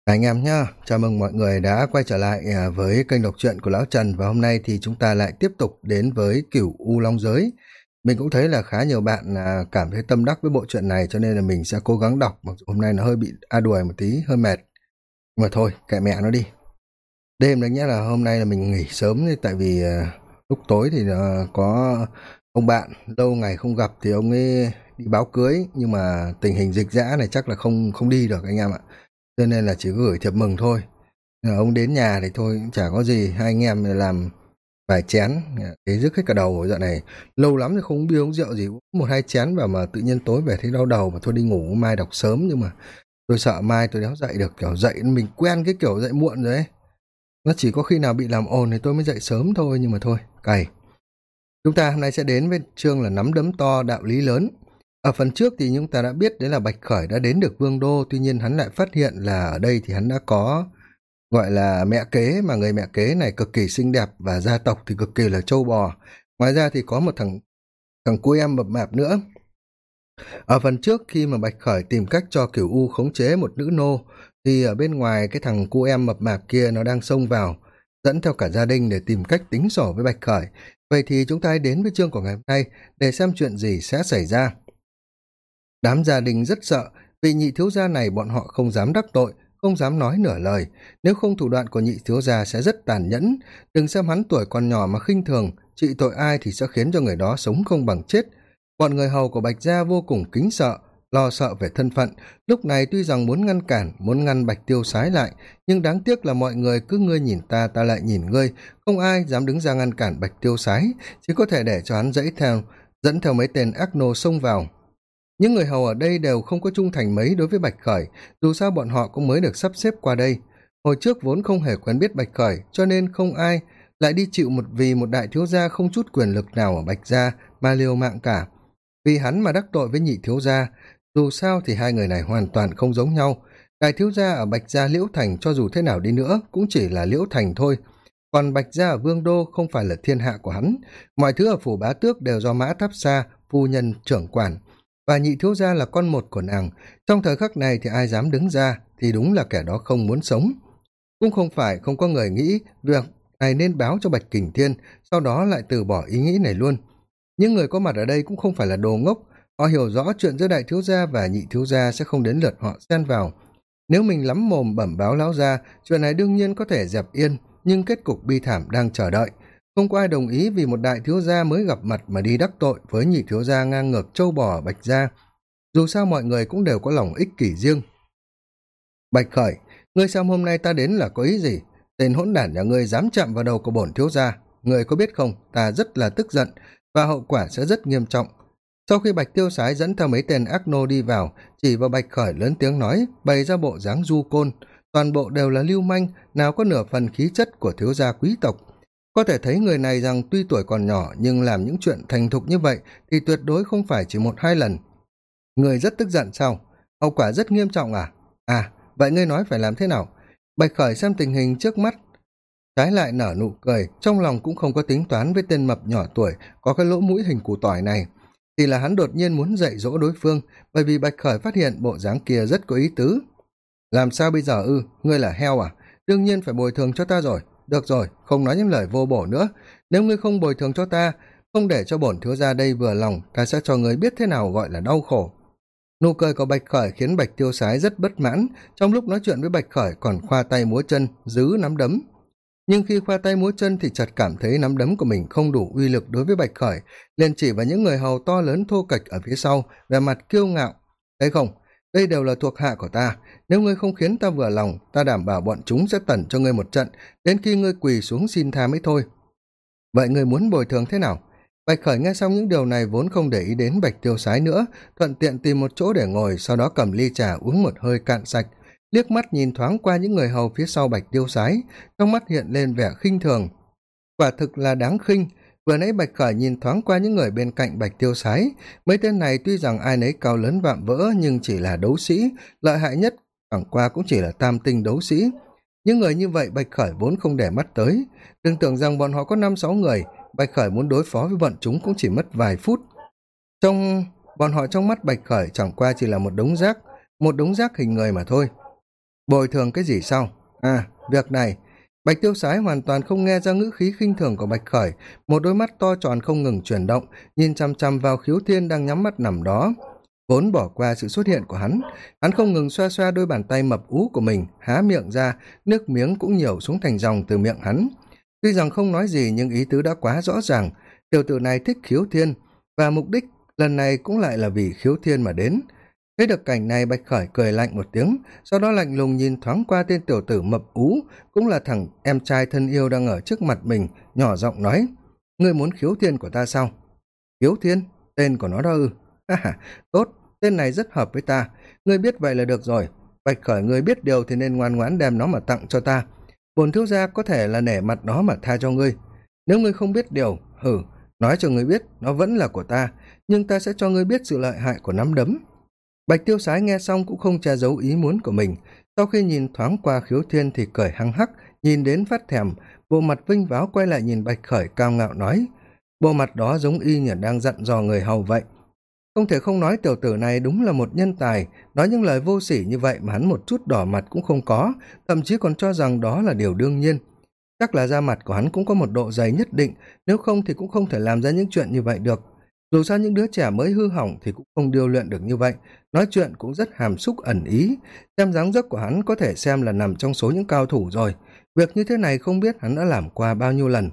Anh em nhá, chào mừng mọi người đã quay trở lại với kênh đọc truyện của Lão Trần, và hôm nay thì chúng ta lại tiếp tục đến với Cửu U Long Giới. Mình cũng thấy là khá nhiều bạn cảm thấy tâm đắc với bộ truyện này, cho nên là mình sẽ cố gắng đọc, mặc dù hôm nay nó hơi bị đuổi một tí, hơi mệt. Nhưng mà thôi, kệ mẹ nó đi. Đêm đấy nhé, là hôm nay là mình nghỉ sớm đi, tại vì lúc tối thì có ông bạn lâu ngày không gặp thì ông ấy đi báo cưới, nhưng mà tình hình dịch dã này chắc là không không đi được anh em ạ, cho nên là chỉ có gửi thiệp mừng thôi. Ông đến nhà thì thôi cũng chả có gì, hai anh em làm vài chén, thế rước hết cả đầu rồi. Dạo này lâu lắm thì không uống bia uống rượu gì, uống một hai chén vào mà tự nhiên tối về thấy đau đầu, mà thôi đi ngủ, mai đọc sớm. Nhưng mà tôi sợ mai tôi đéo dậy được, kiểu dậy mình quen cái kiểu dậy muộn rồi ấy, nó chỉ có khi nào bị làm ồn thì tôi mới dậy sớm thôi. Nhưng mà thôi cày. Chúng ta hôm nay sẽ đến với chương là nắm đấm to đạo lý lớn. Ở phần trước thì chúng ta đã biết đấy là Bạch Khởi đã đến được Vương Đô, tuy nhiên hắn lại phát hiện là ở đây thì hắn đã có gọi là mẹ kế, mà người mẹ kế này cực kỳ xinh đẹp và gia tộc thì cực kỳ là trâu bò. Ngoài ra thì có một thằng thằng cô em mập mạp nữa. Ở phần trước khi mà Bạch Khởi tìm cách cho Cửu U khống chế một nữ nô, thì ở bên ngoài cái thằng cô em mập mạp kia nó đang xông vào, dẫn theo cả gia đình để tìm cách tính sổ với Bạch Khởi. Vậy thì chúng ta hãy đến với chương của ngày hôm nay để xem chuyện gì sẽ xảy ra. Đám gia đình rất sợ, vì nhị thiếu gia này bọn họ không dám đắc tội, không dám nói nửa lời. Nếu không, thủ đoạn của nhị thiếu gia sẽ rất tàn nhẫn. Đừng xem hắn tuổi còn nhỏ mà khinh thường, trị tội ai thì sẽ khiến cho người đó sống không bằng chết. Bọn người hầu của Bạch gia vô cùng kính sợ, lo sợ về thân phận. Lúc này tuy rằng muốn ngăn cản, muốn ngăn Bạch Tiêu Sái lại, nhưng đáng tiếc là mọi người cứ ngươi nhìn ta, ta lại nhìn ngươi, không ai dám đứng ra ngăn cản Bạch Tiêu Sái, chỉ có thể để cho hắn dẫn theo mấy tên ác nô xông vào. Những người hầu ở đây đều không có trung thành mấy đối với Bạch Khởi, dù sao bọn họ cũng mới được sắp xếp qua đây. Hồi trước vốn không hề quen biết Bạch Khởi, cho nên không ai lại đi chịu vì một đại thiếu gia không chút quyền lực nào ở Bạch gia mà liều mạng cả. Vì hắn mà đắc tội với nhị thiếu gia, dù sao thì hai người này hoàn toàn không giống nhau. Đại thiếu gia ở Bạch gia Liễu Thành cho dù thế nào đi nữa cũng chỉ là Liễu Thành thôi. Còn Bạch gia ở Vương Đô không phải là thiên hạ của hắn. Mọi thứ ở phủ Bá Tước đều do Mã Tháp Sa, phu nhân trưởng quản, và nhị thiếu gia là con một của nàng. Trong thời khắc này thì ai dám đứng ra thì đúng là kẻ đó không muốn sống. Cũng không phải không có người nghĩ việc này nên báo cho Bạch Kình Thiên, sau đó lại từ bỏ ý nghĩ này luôn. Những người có mặt ở đây cũng không phải là đồ ngốc, họ hiểu rõ chuyện giữa đại thiếu gia và nhị thiếu gia sẽ không đến lượt họ xen vào. Nếu mình lắm mồm bẩm báo lão gia, chuyện này đương nhiên có thể dẹp yên, nhưng kết cục bi thảm đang chờ đợi. Không có ai đồng ý vì một đại thiếu gia mới gặp mặt mà đi đắc tội với nhị thiếu gia ngang ngược trâu bò ở Bạch gia. Dù sao mọi người cũng đều có lòng ích kỷ riêng. Bạch Khởi, ngươi xem hôm nay ta đến là có ý gì? Tên hỗn đản nhà ngươi dám chạm vào đầu của bổn thiếu gia, ngươi có biết không, ta rất là tức giận và hậu quả sẽ rất nghiêm trọng. Sau khi Bạch Tiêu Sái dẫn theo mấy tên ác nô đi vào, chỉ vào Bạch Khởi lớn tiếng nói, bày ra bộ dáng du côn, toàn bộ đều là lưu manh, nào có nửa phần khí chất của thiếu gia quý tộc. Có thể thấy người này rằng tuy tuổi còn nhỏ nhưng làm những chuyện thành thục như vậy thì tuyệt đối không phải chỉ một hai lần. Người rất tức giận sao? Hậu quả rất nghiêm trọng à? À, vậy ngươi nói phải làm thế nào? Bạch Khởi xem tình hình trước mắt, trái lại nở nụ cười, trong lòng cũng không có tính toán với tên mập nhỏ tuổi có cái lỗ mũi hình củ tỏi này. Thì là hắn đột nhiên muốn dạy dỗ đối phương, bởi vì Bạch Khởi phát hiện bộ dáng kia rất có ý tứ. Làm sao bây giờ ư? Ngươi là heo à? Đương nhiên phải bồi thường cho ta rồi. Được rồi, không nói những lời vô bổ nữa. Nếu ngươi không bồi thường cho ta, không để cho bổn thiếu gia đây vừa lòng, ta sẽ cho ngươi biết thế nào gọi là đau khổ. Nụ cười của Bạch Khởi khiến Bạch Tiêu Sái rất bất mãn, trong lúc nói chuyện với Bạch Khởi còn khoa tay múa chân, giữ nắm đấm. Nhưng khi khoa tay múa chân thì chợt cảm thấy nắm đấm của mình không đủ uy lực đối với Bạch Khởi, liền chỉ vào những người hầu to lớn thô kệch ở phía sau, vẻ mặt kiêu ngạo. Thấy không, đây đều là thuộc hạ của ta, nếu ngươi không khiến ta vừa lòng, ta đảm bảo bọn chúng sẽ tẩn cho ngươi một trận, đến khi ngươi quỳ xuống xin tha mới thôi. Vậy ngươi muốn bồi thường thế nào? Bạch Khởi nghe xong những điều này vốn không để ý đến Bạch Tiêu Sái nữa, thuận tiện tìm một chỗ để ngồi, sau đó cầm ly trà uống một hơi cạn sạch, liếc mắt nhìn thoáng qua những người hầu phía sau Bạch Tiêu Sái, trong mắt hiện lên vẻ khinh thường. Quả thực là đáng khinh. Vừa nãy Bạch Khởi nhìn thoáng qua những người bên cạnh Bạch Tiêu Sái, mấy tên này tuy rằng ai nấy cao lớn vạm vỡ nhưng chỉ là đấu sĩ, lợi hại nhất chẳng qua cũng chỉ là tam tinh đấu sĩ. Những người như vậy Bạch Khởi vốn không để mắt tới, đừng tưởng rằng bọn họ có 5-6 người, Bạch Khởi muốn đối phó với bọn chúng cũng chỉ mất vài phút. Bọn họ trong mắt Bạch Khởi chẳng qua chỉ là một đống rác hình người mà thôi. Bồi thường cái gì sao? À, việc này. Bạch tiêu sái hoàn toàn không nghe ra ngữ khí khinh thường của Bạch Khởi, một đôi mắt to tròn không ngừng chuyển động, nhìn chằm chằm vào Khiếu Thiên đang nhắm mắt nằm đó. Vốn bỏ qua sự xuất hiện của hắn không ngừng xoa xoa đôi bàn tay mập ú của mình, há miệng ra, nước miếng cũng nhiều xuống thành dòng từ miệng hắn. Tuy rằng không nói gì nhưng ý tứ đã quá rõ ràng, tiểu tử này thích Khiếu Thiên, và mục đích lần này cũng lại là vì Khiếu Thiên mà đến. Thấy được cảnh này, Bạch Khởi cười lạnh một tiếng, sau đó lạnh lùng nhìn thoáng qua tên tiểu tử mập ú, cũng là thằng em trai thân yêu đang ở trước mặt mình, nhỏ giọng nói: ngươi muốn Khiếu Thiên của ta sao? Khiếu Thiên? Tên của nó đó ư? Ha ha, tốt, tên này rất hợp với ta, ngươi biết vậy là được rồi. Bạch Khởi, ngươi biết điều thì nên ngoan ngoãn đem nó mà tặng cho ta, bổn thiếu gia có thể là nể mặt nó mà tha cho ngươi. Nếu ngươi không biết điều, nói cho ngươi biết nó vẫn là của ta, nhưng ta sẽ cho ngươi biết sự lợi hại của nắm đấm. Bạch tiêu sái nghe xong cũng không che giấu ý muốn của mình, sau khi nhìn thoáng qua Khiếu Thiên thì cười hăng hắc, nhìn đến phát thèm, bộ mặt vinh váo quay lại nhìn Bạch Khởi cao ngạo nói, bộ mặt đó giống y như đang dặn dò người hầu vậy. Không thể không nói tiểu tử này đúng là một nhân tài, nói những lời vô sỉ như vậy mà hắn một chút đỏ mặt cũng không có, thậm chí còn cho rằng đó là điều đương nhiên. Chắc là da mặt của hắn cũng có một độ dày nhất định, nếu không thì cũng không thể làm ra những chuyện như vậy được. Dù sao những đứa trẻ mới hư hỏng thì cũng không điêu luyện được như vậy, nói chuyện cũng rất hàm xúc ẩn ý, xem dáng dấp của hắn có thể xem là nằm trong số những cao thủ rồi, việc như thế này không biết hắn đã làm qua bao nhiêu lần.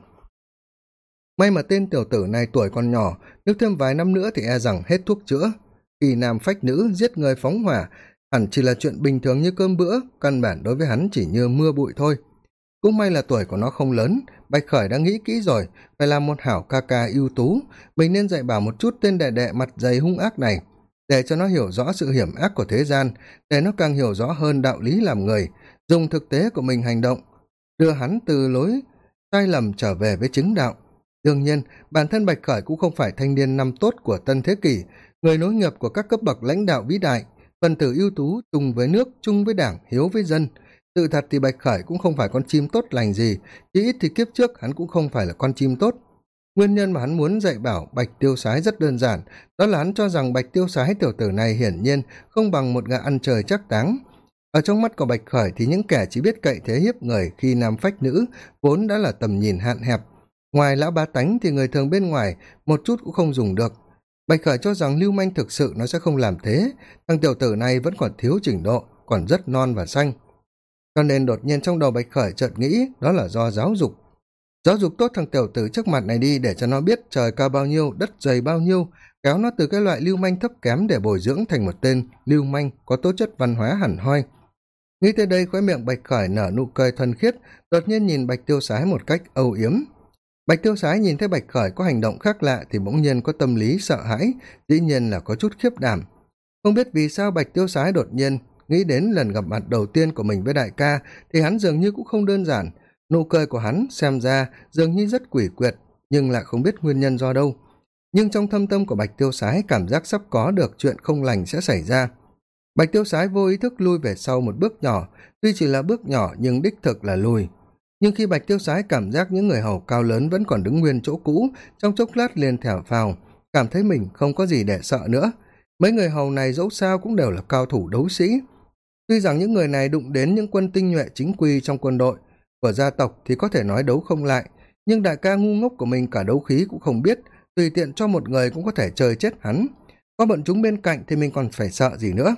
May mà tên tiểu tử này tuổi còn nhỏ, nếu thêm vài năm nữa thì e rằng hết thuốc chữa. Khi nam phách nữ, giết người phóng hỏa, hẳn chỉ là chuyện bình thường như cơm bữa, căn bản đối với hắn chỉ như mưa bụi thôi. Cũng may là tuổi của nó không lớn, Bạch Khởi đã nghĩ kỹ rồi, phải làm một hảo ca ca ưu tú, mình nên dạy bảo một chút tên đệ đệ mặt dày hung ác này, để cho nó hiểu rõ sự hiểm ác của thế gian, để nó càng hiểu rõ hơn đạo lý làm người, dùng thực tế của mình hành động, đưa hắn từ lối sai lầm trở về với chứng đạo. Đương nhiên, bản thân Bạch Khởi cũng không phải thanh niên năm tốt của tân thế kỷ, người nối nghiệp của các cấp bậc lãnh đạo vĩ đại, phần tử ưu tú, chung với nước, chung với đảng, hiếu với dân. Sự thật thì Bạch Khởi cũng không phải con chim tốt lành gì, chỉ ít thì kiếp trước hắn cũng không phải là con chim tốt. Nguyên nhân mà hắn muốn dạy bảo Bạch Tiêu Sái rất đơn giản, đó là hắn cho rằng Bạch Tiêu Sái tiểu tử này hiển nhiên không bằng một gã ăn trời chắc táng. Ở trong mắt của Bạch Khởi thì những kẻ chỉ biết cậy thế hiếp người khi nam phách nữ vốn đã là tầm nhìn hạn hẹp. Ngoài lão bá tánh thì người thường bên ngoài một chút cũng không dùng được. Bạch Khởi cho rằng lưu manh thực sự nó sẽ không làm thế, thằng tiểu tử này vẫn còn thiếu trình độ, còn rất non và xanh. Cho nên đột nhiên trong đầu Bạch Khởi chợt nghĩ đó là do giáo dục. Giáo dục tốt thằng tiểu tử trước mặt này đi, để cho nó biết trời cao bao nhiêu, đất dày bao nhiêu, kéo nó từ cái loại lưu manh thấp kém để bồi dưỡng thành một tên lưu manh có tố chất văn hóa hẳn hoi. Nghĩ tới đây, khóe miệng Bạch Khởi nở nụ cười thuần khiết, đột nhiên nhìn Bạch Tiêu Sái một cách âu yếm. Bạch Tiêu Sái nhìn thấy Bạch Khởi có hành động khác lạ thì bỗng nhiên có tâm lý sợ hãi, dĩ nhiên là có chút khiếp đảm. Không biết vì sao Bạch Tiêu Sái đột nhiên nghĩ đến lần gặp mặt đầu tiên của mình với đại ca thì hắn dường như cũng không đơn giản. Nụ cười của hắn xem ra dường như rất quỷ quyệt, nhưng lại không biết nguyên nhân do đâu. Nhưng trong thâm tâm của Bạch Tiêu Sái cảm giác sắp có được chuyện không lành sẽ xảy ra. Bạch Tiêu Sái vô ý thức lui về sau một bước nhỏ, tuy chỉ là bước nhỏ nhưng đích thực là lùi. Nhưng khi Bạch Tiêu Sái cảm giác những người hầu cao lớn vẫn còn đứng nguyên chỗ cũ, trong chốc lát liền thẻo phào, cảm thấy mình không có gì để sợ nữa. Mấy người hầu này dẫu sao cũng đều là cao thủ đấu sĩ. Tuy rằng những người này đụng đến những quân tinh nhuệ chính quy trong quân đội của gia tộc thì có thể nói đấu không lại, nhưng đại ca ngu ngốc của mình cả đấu khí cũng không biết, tùy tiện cho một người cũng có thể chơi chết hắn. Có bọn chúng bên cạnh thì mình còn phải sợ gì nữa.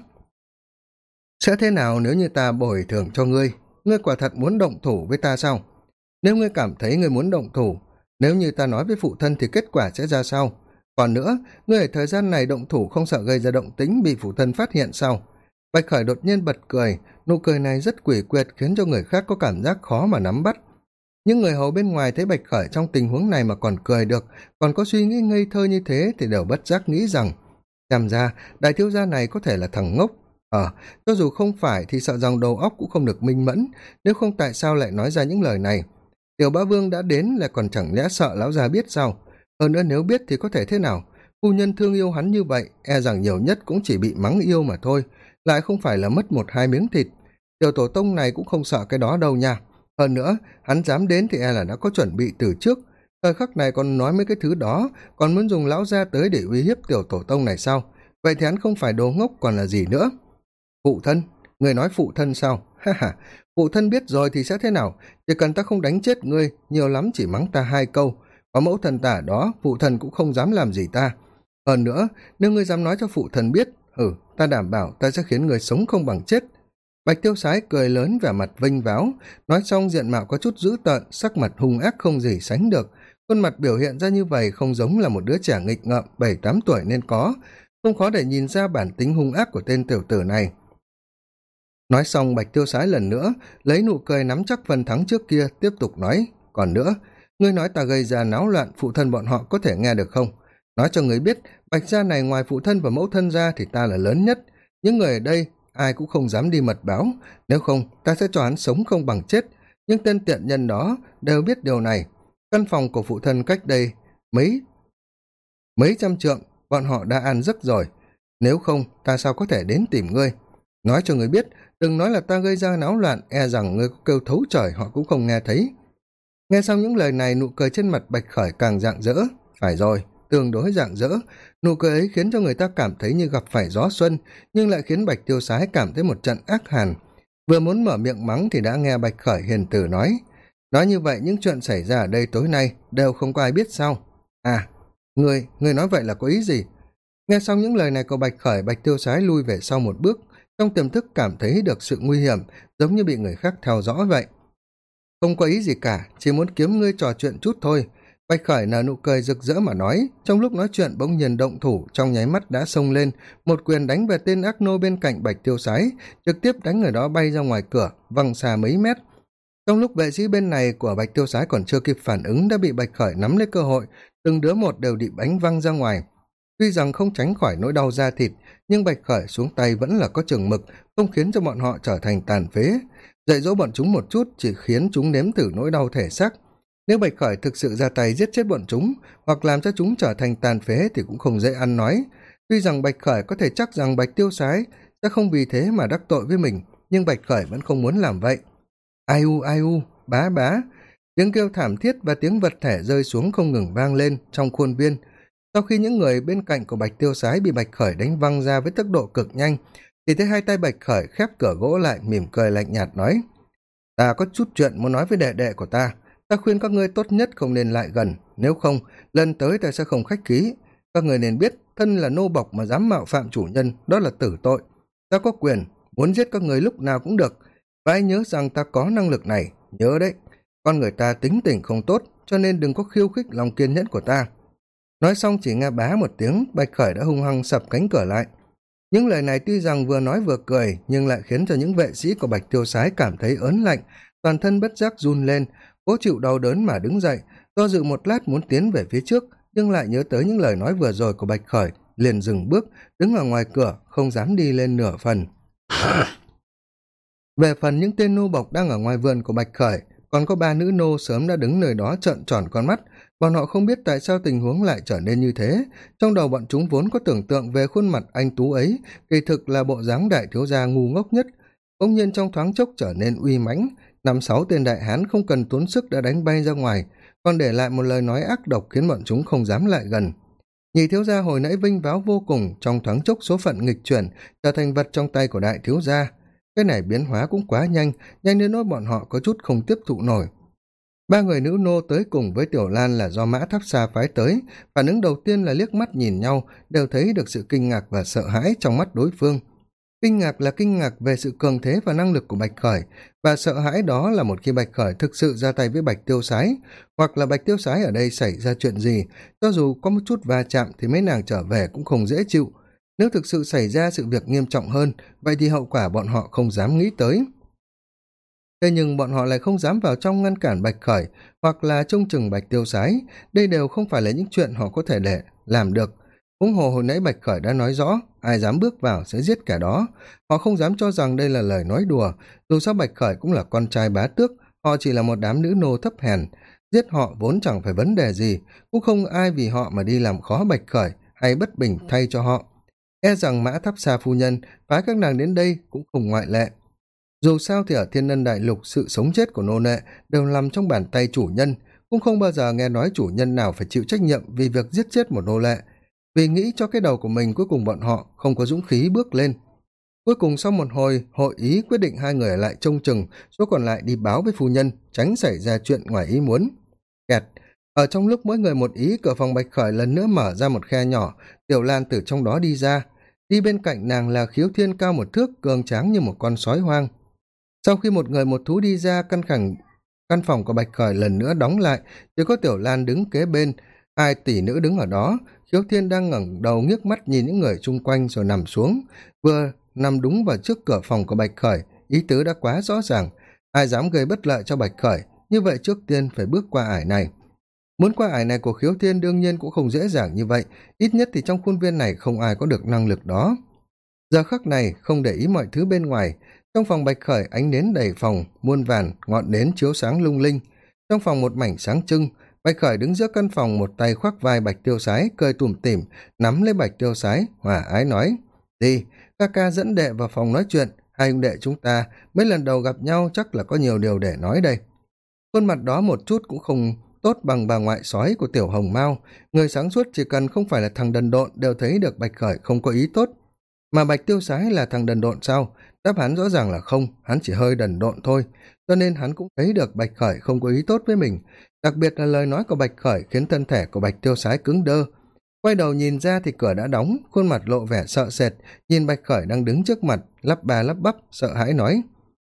Sẽ thế nào nếu như ta bồi thường cho ngươi? Ngươi quả thật muốn động thủ với ta sao? Nếu ngươi cảm thấy ngươi muốn động thủ, nếu như ta nói với phụ thân thì kết quả sẽ ra sao? Còn nữa, ngươi ở thời gian này động thủ không sợ gây ra động tĩnh bị phụ thân phát hiện sao? Bạch Khởi đột nhiên bật cười, nụ cười này rất quỷ quyệt khiến cho người khác có cảm giác khó mà nắm bắt. Những người hầu bên ngoài thấy Bạch Khởi trong tình huống này mà còn cười được, còn có suy nghĩ ngây thơ như thế thì đều bất giác nghĩ rằng xem ra đại thiếu gia này có thể là thằng ngốc. Cho dù không phải thì sợ rằng đầu óc cũng không được minh mẫn, nếu không tại sao lại nói ra những lời này. Tiểu Bá Vương đã đến lại còn chẳng lẽ sợ lão già biết sao? Hơn nữa nếu biết thì có thể thế nào? Phu nhân thương yêu hắn như vậy, e rằng nhiều nhất cũng chỉ bị mắng yêu mà thôi, lại không phải là mất một hai miếng thịt. Tiểu tổ tông này cũng không sợ cái đó đâu nha. Hơn nữa, hắn dám đến thì e là đã có chuẩn bị từ trước. Thời khắc này còn nói mấy cái thứ đó, còn muốn dùng lão gia tới để uy hiếp tiểu tổ tông này sao? Vậy thì hắn không phải đồ ngốc còn là gì nữa? Phụ thân? Người nói phụ thân sao? Ha ha, phụ thân biết rồi thì sẽ thế nào, chỉ cần ta không đánh chết ngươi, nhiều lắm chỉ mắng ta 2 câu, có mẫu thần ta ở đó, phụ thân cũng không dám làm gì ta. Hơn nữa, nếu ngươi dám nói cho phụ thân biết, ta đảm bảo ta sẽ khiến ngươi sống không bằng chết. Bạch tiêu sái cười lớn, vẻ mặt vênh váo, nói xong diện mạo có chút dữ tợn, sắc mặt hung ác không gì sánh được. Khuôn mặt biểu hiện ra như vậy không giống là một đứa trẻ nghịch ngợm 7-8 tuổi nên có, không khó để nhìn ra bản tính hung ác của tên tiểu tử này. Nói xong bạch tiêu sái lần nữa lấy nụ cười nắm chắc phần thắng trước kia, tiếp tục nói, còn nữa, ngươi nói ta gây ra náo loạn, phụ thân bọn họ có thể nghe được không? Nói cho ngươi biết, bạch gia này ngoài phụ thân và mẫu thân ra thì ta là lớn nhất, những người ở đây ai cũng không dám đi mật báo, nếu không ta sẽ cho hắn sống không bằng chết. Nhưng tên tiện nhân đó đều biết điều này. Căn phòng của phụ thân cách đây mấy trăm trượng, bọn họ đã ăn giấc rồi, nếu không ta sao có thể đến tìm ngươi. Nói cho ngươi biết, đừng nói là ta gây ra náo loạn, e rằng ngươi có kêu thấu trời họ cũng không nghe thấy. Nghe xong những lời này, nụ cười trên mặt bạch khởi càng rạng rỡ. Phải rồi, tương đối rạng rỡ, nụ cười ấy khiến cho người ta cảm thấy như gặp phải gió xuân, nhưng lại khiến bạch tiêu sái cảm thấy một trận ác hàn. Vừa muốn mở miệng mắng thì đã nghe bạch khởi hiền từ nói như vậy những chuyện xảy ra ở đây tối nay đều không có ai biết sao? À, ngươi nói vậy là có ý gì? Nghe xong những lời này của bạch khởi, bạch tiêu sái lui về sau một bước, trong tiềm thức cảm thấy được sự nguy hiểm, giống như bị người khác theo dõi vậy. Không có ý gì cả, chỉ muốn kiếm ngươi trò chuyện chút thôi. Bạch khởi nở nụ cười rực rỡ mà nói, trong lúc nói chuyện bỗng nhiên động thủ, trong nháy mắt đã xông lên, một quyền đánh về tên ác nô bên cạnh bạch tiêu sái, trực tiếp đánh người đó bay ra ngoài cửa, văng xa mấy mét. Trong lúc vệ sĩ bên này của bạch tiêu sái còn chưa kịp phản ứng đã bị bạch khởi nắm lấy cơ hội, từng đứa một đều bị đánh văng ra ngoài. Tuy rằng không tránh khỏi nỗi đau da thịt, nhưng bạch khởi xuống tay vẫn là có chừng mực, không khiến cho bọn họ trở thành tàn phế. Dạy dỗ bọn chúng một chút chỉ khiến chúng nếm thử nỗi đau thể xác. Nếu bạch khởi thực sự ra tay giết chết bọn chúng, hoặc làm cho chúng trở thành tàn phế thì cũng không dễ ăn nói. Tuy rằng bạch khởi có thể chắc rằng bạch tiêu sái sẽ không vì thế mà đắc tội với mình, nhưng bạch khởi vẫn không muốn làm vậy. Ai u, bá bá, tiếng kêu thảm thiết và tiếng vật thể rơi xuống không ngừng vang lên trong khuôn viên. Sau khi những người bên cạnh của bạch tiêu sái bị bạch khởi đánh văng ra với tốc độ cực nhanh, thì thấy hai tay bạch khởi khép cửa gỗ lại, mỉm cười lạnh nhạt nói, ta có chút chuyện muốn nói với đệ đệ của ta khuyên các ngươi tốt nhất không nên lại gần, nếu không lần tới ta sẽ không khách khí. Các người nên biết, thân là nô bộc mà dám mạo phạm chủ nhân, đó là tử tội. Ta có quyền muốn giết các người lúc nào cũng được, và hãy nhớ rằng ta có năng lực này. Nhớ đấy, con người ta tính tình không tốt, cho nên đừng có khiêu khích lòng kiên nhẫn của ta. Nói xong chỉ nghe bá một tiếng, bạch khởi đã hung hăng sập cánh cửa lại. Những lời này tuy rằng vừa nói vừa cười, nhưng lại khiến cho những vệ sĩ của bạch tiêu sái cảm thấy ớn lạnh, toàn thân bất giác run lên, cố chịu đau đớn mà đứng dậy, do dự một lát muốn tiến về phía trước, nhưng lại nhớ tới những lời nói vừa rồi của bạch khởi, liền dừng bước, đứng ở ngoài cửa, không dám đi lên nửa phần. Về phần những tên nô bộc đang ở ngoài vườn của bạch khởi, còn có 3 nữ nô sớm đã đứng nơi đó trợn tròn con mắt. Bọn họ không biết tại sao tình huống lại trở nên như thế. Trong đầu bọn chúng vốn có tưởng tượng về khuôn mặt anh tú ấy, kỳ thực là bộ dáng đại thiếu gia ngu ngốc nhất, bỗng nhiên trong thoáng chốc trở nên uy mãnh. 5-6 tên đại hán không cần tốn sức đã đánh bay ra ngoài, còn để lại một lời nói ác độc khiến bọn chúng không dám lại gần. Nhị thiếu gia hồi nãy vinh váo vô cùng, trong thoáng chốc số phận nghịch chuyển, trở thành vật trong tay của đại thiếu gia. Cái này biến hóa cũng quá nhanh đến nỗi bọn họ có chút không tiếp thụ nổi. 3 người nữ nô tới cùng với Tiểu Lan là do Mã Tháp Xa phái tới, phản ứng đầu tiên là liếc mắt nhìn nhau, đều thấy được sự kinh ngạc và sợ hãi trong mắt đối phương. Kinh ngạc là kinh ngạc về sự cường thế và năng lực của bạch khởi, và sợ hãi đó là một khi bạch khởi thực sự ra tay với bạch tiêu sái, hoặc là bạch tiêu sái ở đây xảy ra chuyện gì, cho dù có một chút va chạm thì mấy nàng trở về cũng không dễ chịu. Nếu thực sự xảy ra sự việc nghiêm trọng hơn, vậy thì hậu quả bọn họ không dám nghĩ tới. Thế nhưng bọn họ lại không dám vào trong ngăn cản bạch khởi, hoặc là trông chừng bạch tiêu sái, đây đều không phải là những chuyện họ có thể để làm được. Huống hồ hồi nãy bạch khởi đã nói rõ, ai dám bước vào sẽ giết kẻ đó. Họ không dám cho rằng đây là lời nói đùa, dù sao bạch khởi cũng là con trai bá tước, họ chỉ là một đám nữ nô thấp hèn. Giết họ vốn chẳng phải vấn đề gì, cũng không ai vì họ mà đi làm khó bạch khởi hay bất bình thay cho họ. E rằng Mã Tháp Xa phu nhân phái các nàng đến đây cũng không ngoại lệ. Dù sao thì ở Thiên Ân Đại Lục, sự sống chết của nô lệ đều nằm trong bàn tay chủ nhân, cũng không bao giờ nghe nói chủ nhân nào phải chịu trách nhiệm vì việc giết chết một nô lệ. Vì nghĩ cho cái đầu của mình, cuối cùng bọn họ không có dũng khí bước lên. Cuối cùng sau một hồi hội ý quyết định hai người ở lại trông chừng, số còn lại đi báo với phu nhân, tránh xảy ra chuyện ngoài ý muốn. Kẹt. Ở trong lúc mỗi người một ý, cửa phòng Bạch Khởi lần nữa mở ra một khe nhỏ, Tiểu Lan từ trong đó đi ra. Đi bên cạnh nàng là Khiếu Thiên cao một thước, cường tráng như một con sói hoang. Sau khi một người một thú đi ra, căn phòng của Bạch Khởi lần nữa đóng lại, chỉ có Tiểu Lan đứng kế bên, hai tỷ nữ đứng ở đó. Khiếu Thiên đang ngẩng đầu nghiếc mắt nhìn những người chung quanh rồi nằm xuống, vừa nằm đúng vào trước cửa phòng của Bạch Khởi. Ý tứ đã quá rõ ràng, ai dám gây bất lợi cho Bạch Khởi, như vậy trước tiên phải bước qua ải này. Muốn qua ải này của Khiếu Thiên đương nhiên cũng không dễ dàng như vậy, ít nhất thì trong khuôn viên này không ai có được năng lực đó. Giờ khắc này không để ý mọi thứ bên ngoài, trong phòng Bạch Khởi ánh nến đầy phòng, muôn vàn ngọn nến chiếu sáng lung linh. Trong phòng một mảnh sáng trưng, Bạch Khởi đứng giữa căn phòng, một tay khoác vai Bạch Tiêu Sái, cười tủm tỉm nắm lấy Bạch Tiêu Sái, hòa ái nói: "Đi, ca ca dẫn đệ vào phòng nói chuyện, hai huynh đệ chúng ta mấy lần đầu gặp nhau chắc là có nhiều điều để nói đây." Khuôn mặt đó một chút cũng không tốt bằng bà ngoại sói của Tiểu Hồng Mao, người sáng suốt chỉ cần không phải là thằng đần độn đều thấy được Bạch Khởi không có ý tốt. Mà Bạch Tiêu Sái là thằng đần độn sao? Đáp án rõ ràng là không, hắn chỉ hơi đần độn thôi, cho nên hắn cũng thấy được Bạch Khởi không có ý tốt với mình. Đặc biệt là lời nói của Bạch Khởi khiến thân thể của Bạch Tiêu Sái cứng đơ. Quay đầu nhìn ra thì cửa đã đóng, khuôn mặt lộ vẻ sợ sệt, nhìn Bạch Khởi đang đứng trước mặt, lắp ba lắp bắp, sợ hãi nói: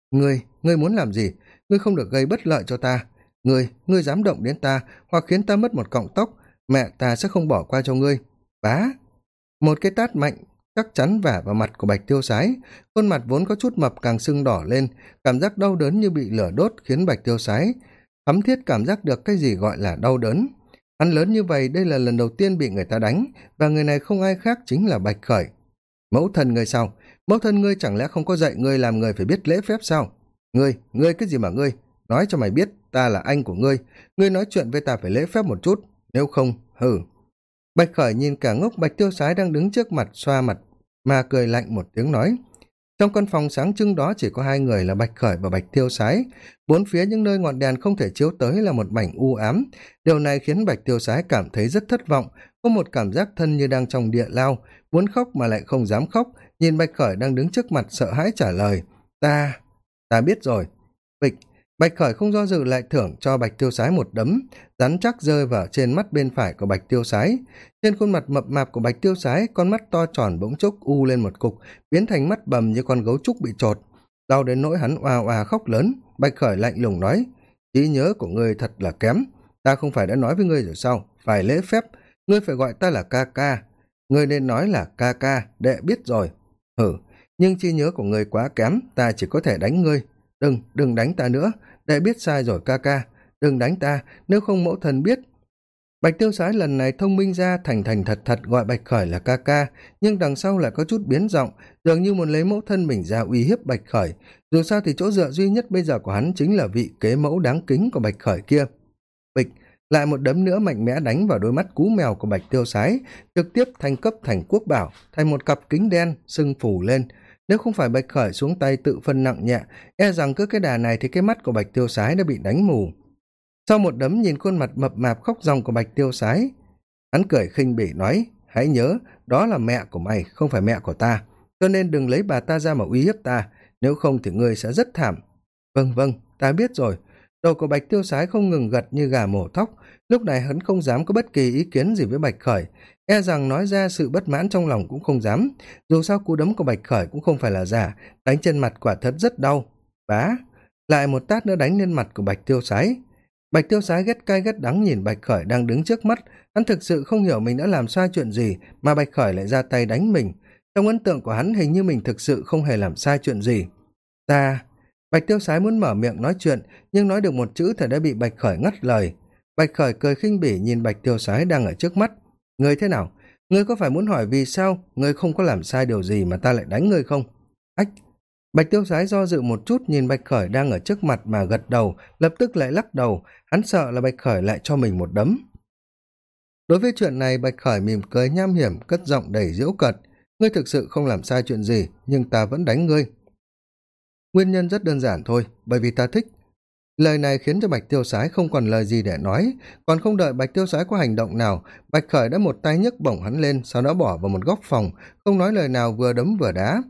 Ngươi muốn làm gì? Ngươi không được gây bất lợi cho ta. Ngươi dám động đến ta, hoặc khiến ta mất một cọng tóc, mẹ ta sẽ không bỏ qua cho ngươi. Bá! Một cái tát mạnh chắc chắn vả vào mặt của Bạch Tiêu Sái, khuôn mặt vốn có chút mập càng sưng đỏ lên, cảm giác đau đớn như bị lửa đốt khiến Bạch Tiêu Sái thấm thiết cảm giác được cái gì gọi là đau đớn. Hắn lớn như vậy, đây là lần đầu tiên bị người ta đánh, và người này không ai khác chính là Bạch Khởi. Mẫu thân ngươi sao? Mẫu thân ngươi chẳng lẽ không có dạy ngươi làm người phải biết lễ phép sao? Ngươi cái gì mà ngươi? Nói cho mày biết, ta là anh của ngươi nói chuyện với ta phải lễ phép một chút, nếu không, hừ. Bạch Khởi nhìn cả ngốc Bạch Tiêu Sái đang đứng trước mặt, xoa mặt mà cười lạnh một tiếng nói. Trong căn phòng sáng trưng đó chỉ có hai người là Bạch Khởi và Bạch Tiêu Sái, bốn phía những nơi ngọn đèn không thể chiếu tới là một mảnh u ám. Điều này khiến Bạch Tiêu Sái cảm thấy rất thất vọng, có một cảm giác thân như đang trong địa lao, muốn khóc mà lại không dám khóc, nhìn Bạch Khởi đang đứng trước mặt sợ hãi trả lời: Ta biết rồi. Bịch. Bạch Khởi không do dự lại thưởng cho Bạch Tiêu Sái một đấm, rắn chắc rơi vào trên mắt bên phải của Bạch Tiêu Sái. Trên khuôn mặt mập mạp của Bạch Tiêu Sái, con mắt to tròn bỗng chốc u lên một cục, biến thành mắt bầm như con gấu trúc bị chột. Đau đến nỗi hắn oà oà khóc lớn. Bạch Khởi lạnh lùng nói: trí nhớ của ngươi thật là kém, ta không phải đã nói với ngươi rồi sao, phải lễ phép, ngươi phải gọi ta là ca ca. Ngươi nên nói là ca ca, đệ biết rồi. Hử, nhưng trí nhớ của ngươi quá kém, ta chỉ có thể đánh ngươi. Đừng đánh ta nữa, đệ biết sai rồi ca ca, đừng đánh ta, nếu không mẫu thân biết. Bạch Tiêu Sái lần này thông minh ra, thành thành thật thật gọi Bạch Khởi là ca ca, nhưng đằng sau lại có chút biến giọng, dường như muốn lấy mẫu thân mình ra uy hiếp Bạch Khởi. Dù sao thì chỗ dựa duy nhất bây giờ của hắn chính là vị kế mẫu đáng kính của Bạch Khởi kia. Bịch, lại một đấm nữa mạnh mẽ đánh vào đôi mắt cú mèo của Bạch Tiêu Sái, trực tiếp thành cấp thành quốc bảo, thành một cặp kính đen sưng phù lên. Nếu không phải Bạch Khởi xuống tay tự phân nặng nhẹ, e rằng cứ cái đà này thì cái mắt của Bạch Tiêu Sái đã bị đánh mù. Sau một đấm nhìn khuôn mặt mập mạp khóc ròng của Bạch Tiêu Sái, hắn cười khinh bỉ nói: hãy nhớ, đó là mẹ của mày, không phải mẹ của ta, cho nên đừng lấy bà ta ra mà uy hiếp ta, nếu không thì ngươi sẽ rất thảm. Vâng, ta biết rồi. Đầu của Bạch Tiêu Sái không ngừng gật như gà mổ thóc, lúc này hắn không dám có bất kỳ ý kiến gì với Bạch Khởi, e rằng nói ra sự bất mãn trong lòng cũng không dám, dù sao cú đấm của Bạch Khởi cũng không phải là giả, đánh trên mặt quả thật rất đau. Bá, lại một tát nữa đánh lên mặt của Bạch Tiêu Sái. Bạch Tiêu Sái ghét cay ghét đắng nhìn Bạch Khởi đang đứng trước mắt, hắn thực sự không hiểu mình đã làm sai chuyện gì mà Bạch Khởi lại ra tay đánh mình. Trong ấn tượng của hắn hình như mình thực sự không hề làm sai chuyện gì. Bạch Tiêu Sái muốn mở miệng nói chuyện, nhưng nói được một chữ thì đã bị Bạch Khởi ngắt lời. Bạch Khởi cười khinh bỉ nhìn Bạch Tiêu Sái đang ở trước mắt. Ngươi thế nào? Ngươi có phải muốn hỏi vì sao ngươi không có làm sai điều gì mà ta lại đánh ngươi không? Ách! Bạch Tiêu Sái do dự một chút nhìn Bạch Khởi đang ở trước mặt mà gật đầu, lập tức lại lắc đầu, hắn sợ là Bạch Khởi lại cho mình một đấm. Đối với chuyện này, Bạch Khởi mỉm cười nham hiểm, cất giọng đầy giễu cợt. Ngươi thực sự không làm sai chuyện gì, nhưng ta vẫn đánh ngươi. Nguyên nhân rất đơn giản thôi, bởi vì ta thích. Lời này khiến cho Bạch Tiêu Sái không còn lời gì để nói, còn không đợi Bạch Tiêu Sái có hành động nào, Bạch Khởi đã một tay nhấc bổng hắn lên, sau đó bỏ vào một góc phòng, không nói lời nào, vừa đấm vừa đá.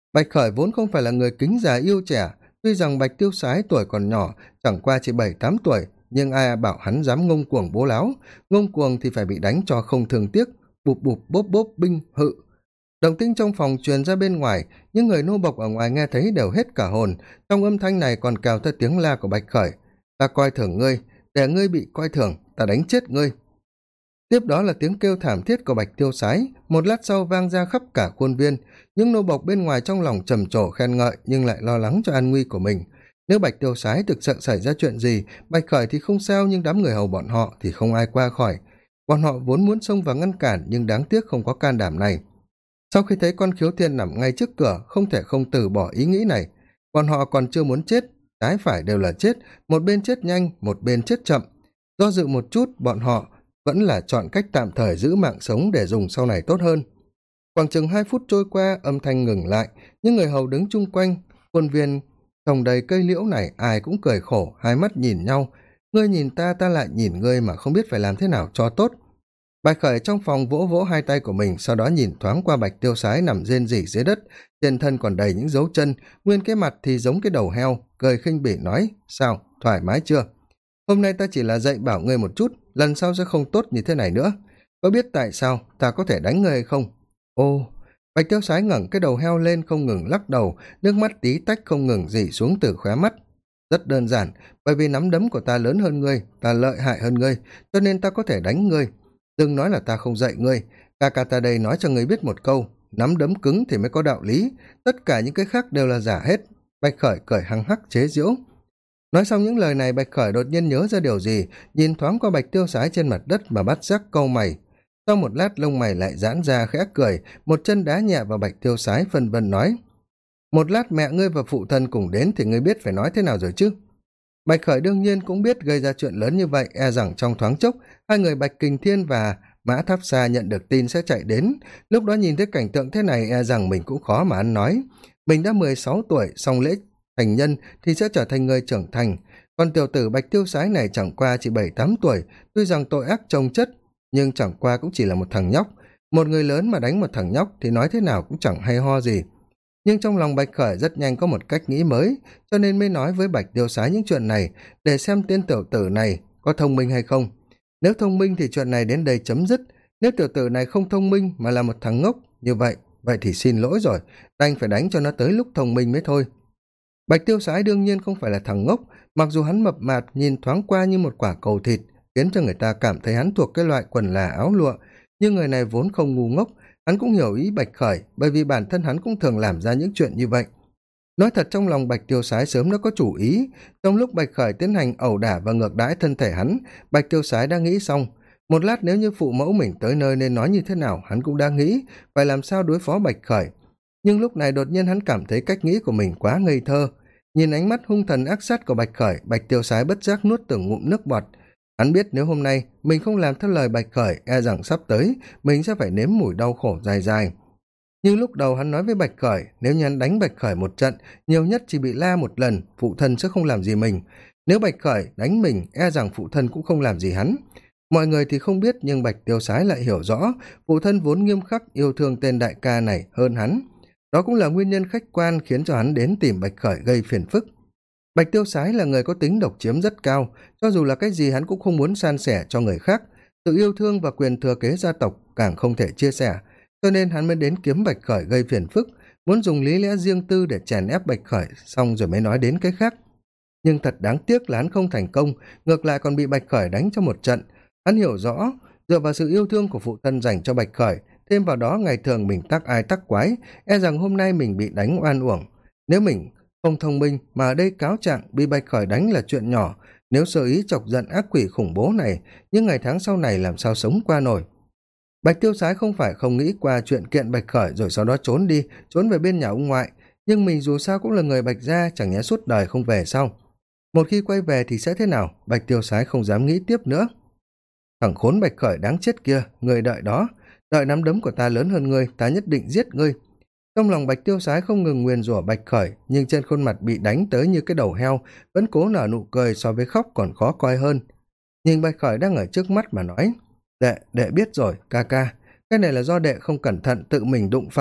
Bạch Khởi vốn không phải là người kính già yêu trẻ, tuy rằng Bạch Tiêu Sái tuổi còn nhỏ, chẳng qua chỉ 7-8 tuổi, nhưng ai bảo hắn dám ngông cuồng bố láo, ngông cuồng thì phải bị đánh cho không thương tiếc, bụp bụp bốp bốp binh hự. Động tĩnh trong phòng truyền ra bên ngoài, những người nô bộc ở ngoài nghe thấy đều hết cả hồn, trong âm thanh này còn kèm theo tiếng la của Bạch Khởi. Ta coi thường ngươi, để ngươi bị coi thường, ta đánh chết ngươi. Tiếp đó là tiếng kêu thảm thiết của Bạch Tiêu Sái, một lát sau vang ra khắp cả khuôn viên, những nô bộc bên ngoài trong lòng trầm trồ khen ngợi nhưng lại lo lắng cho an nguy của mình. Nếu Bạch Tiêu Sái thực sự xảy ra chuyện gì, Bạch Khởi thì không sao, nhưng đám người hầu bọn họ thì không ai qua khỏi. Bọn họ vốn muốn xông vào ngăn cản nhưng đáng tiếc không có can đảm này. Sau khi thấy con khiếu thiên nằm ngay trước cửa, không thể không từ bỏ ý nghĩ này. Bọn họ còn chưa muốn chết, trái phải đều là chết, một bên chết nhanh, một bên chết chậm. Do dự một chút, bọn họ vẫn là chọn cách tạm thời giữ mạng sống để dùng sau này tốt hơn. Khoảng chừng 2 phút trôi qua, âm thanh ngừng lại, những người hầu đứng chung quanh khuôn viên trồng đầy cây liễu này ai cũng cười khổ, hai mắt nhìn nhau. Ngươi nhìn ta, ta lại nhìn ngươi mà không biết phải làm thế nào cho tốt. Bạch Khởi trong phòng vỗ vỗ hai tay của mình, sau đó nhìn thoáng qua Bạch Tiêu Sái nằm rên rỉ dưới đất, trên thân còn đầy những dấu chân, nguyên cái mặt thì giống cái đầu heo, cười khinh bỉ nói: Sao, thoải mái chưa? Hôm nay ta chỉ là dạy bảo ngươi một chút, lần sau sẽ không tốt như thế này nữa. Có biết tại sao ta có thể đánh ngươi hay không? Ô, Bạch Tiêu Sái ngẩng cái đầu heo lên không ngừng lắc đầu, nước mắt tí tách không ngừng rỉ xuống từ khóe mắt. Rất đơn giản, bởi vì nắm đấm của ta lớn hơn ngươi, ta lợi hại hơn ngươi, cho nên ta có thể đánh ngươi. Đừng nói là ta không dạy ngươi, ca ca ta đây nói cho ngươi biết một câu, nắm đấm cứng thì mới có đạo lý, tất cả những cái khác đều là giả hết. Bạch Khởi cười hăng hắc chế giễu. Nói xong những lời này, Bạch Khởi đột nhiên nhớ ra điều gì, nhìn thoáng qua Bạch Tiêu Sái trên mặt đất mà bắt giác cau mày. Sau một lát lông mày lại giãn ra khẽ cười, một chân đá nhẹ vào Bạch Tiêu Sái, phân vân nói: Một lát mẹ ngươi và phụ thân cùng đến thì ngươi biết phải nói thế nào rồi chứ? Bạch Khởi đương nhiên cũng biết gây ra chuyện lớn như vậy, e rằng trong thoáng chốc hai người Bạch Kình Thiên và Mã Tháp Sa nhận được tin sẽ chạy đến, lúc đó nhìn thấy cảnh tượng thế này e rằng mình cũng khó mà ăn nói. Mình đã 16 tuổi, xong lễ thành nhân thì sẽ trở thành người trưởng thành, còn tiểu tử Bạch Tiêu Sái này chẳng qua chỉ 7-8 tuổi, tuy rằng tội ác chồng chất, nhưng chẳng qua cũng chỉ là một thằng nhóc. Một người lớn mà đánh một thằng nhóc thì nói thế nào cũng chẳng hay ho gì. Nhưng trong lòng Bạch Khởi rất nhanh có một cách nghĩ mới, cho nên mới nói với Bạch Tiêu Sái những chuyện này, để xem tên tiểu tử này có thông minh hay không. Nếu thông minh thì chuyện này đến đây chấm dứt, nếu tiểu tử này không thông minh mà là một thằng ngốc, như vậy thì xin lỗi rồi, đành phải đánh cho nó tới lúc thông minh mới thôi. Bạch Tiêu Sái đương nhiên không phải là thằng ngốc, mặc dù hắn mập mạp nhìn thoáng qua như một quả cầu thịt, khiến cho người ta cảm thấy hắn thuộc cái loại quần là áo lụa, nhưng người này vốn không ngu ngốc, hắn cũng hiểu ý Bạch Khởi, bởi vì bản thân hắn cũng thường làm ra những chuyện như vậy. Nói thật, trong lòng Bạch Tiêu Sái sớm đã có chủ ý, trong lúc Bạch Khởi tiến hành ẩu đả và ngược đãi thân thể hắn, Bạch Tiêu Sái đã nghĩ xong, một lát nếu như phụ mẫu mình tới nơi nên nói như thế nào, hắn cũng đã nghĩ, phải làm sao đối phó Bạch Khởi. Nhưng lúc này đột nhiên hắn cảm thấy cách nghĩ của mình quá ngây thơ, nhìn ánh mắt hung thần ác sát của Bạch Khởi, Bạch Tiêu Sái bất giác nuốt từng ngụm nước bọt. Hắn biết nếu hôm nay mình không làm theo lời Bạch Khởi, e rằng sắp tới mình sẽ phải nếm mùi đau khổ dài dài. Nhưng lúc đầu hắn nói với Bạch Khởi, nếu như hắn đánh Bạch Khởi một trận, nhiều nhất chỉ bị la một lần, phụ thân sẽ không làm gì mình. Nếu Bạch Khởi đánh mình, e rằng phụ thân cũng không làm gì hắn. Mọi người thì không biết, nhưng Bạch Tiêu Sái lại hiểu rõ, phụ thân vốn nghiêm khắc yêu thương tên đại ca này hơn hắn. Đó cũng là nguyên nhân khách quan khiến cho hắn đến tìm Bạch Khởi gây phiền phức. Bạch Tiêu Sái là người có tính độc chiếm rất cao, cho dù là cái gì hắn cũng không muốn san sẻ cho người khác. Sự yêu thương và quyền thừa kế gia tộc càng không thể chia sẻ, cho nên hắn mới đến kiếm Bạch Khởi gây phiền phức, muốn dùng lý lẽ riêng tư để chèn ép Bạch Khởi, xong rồi mới nói đến cái khác. Nhưng thật đáng tiếc là hắn không thành công, ngược lại còn bị Bạch Khởi đánh cho một trận. Hắn hiểu rõ, dựa vào sự yêu thương của phụ thân dành cho Bạch Khởi, thêm vào đó ngày thường mình tắc ai tắc quái, e rằng hôm nay mình bị đánh oan uổng. Nếu mình không thông minh mà ở đây cáo trạng bị Bạch Khởi đánh là chuyện nhỏ, nếu sơ ý chọc giận ác quỷ khủng bố này, những ngày tháng sau này làm sao sống qua nổi. Bạch Tiêu Sái không phải không nghĩ qua chuyện kiện Bạch Khởi rồi sau đó trốn về bên nhà ông ngoại, nhưng mình dù sao cũng là người Bạch gia, chẳng nhẽ suốt đời không về sao? Một khi quay về thì sẽ thế nào? Bạch Tiêu Sái không dám nghĩ tiếp nữa. Thằng khốn Bạch Khởi đáng chết kia, người đợi đó, đợi nắm đấm của ta lớn hơn ngươi, ta nhất định giết ngươi. Trong lòng Bạch Tiêu Sái không ngừng nguyền rủa Bạch Khởi, nhưng trên khuôn mặt bị đánh tới như cái đầu heo vẫn cố nở nụ cười, so với khóc còn khó coi hơn. Nhìn Bạch Khởi đang ở trước mắt mà nói: đệ biết rồi ca ca, cái này là do đệ không cẩn thận tự mình đụng phải,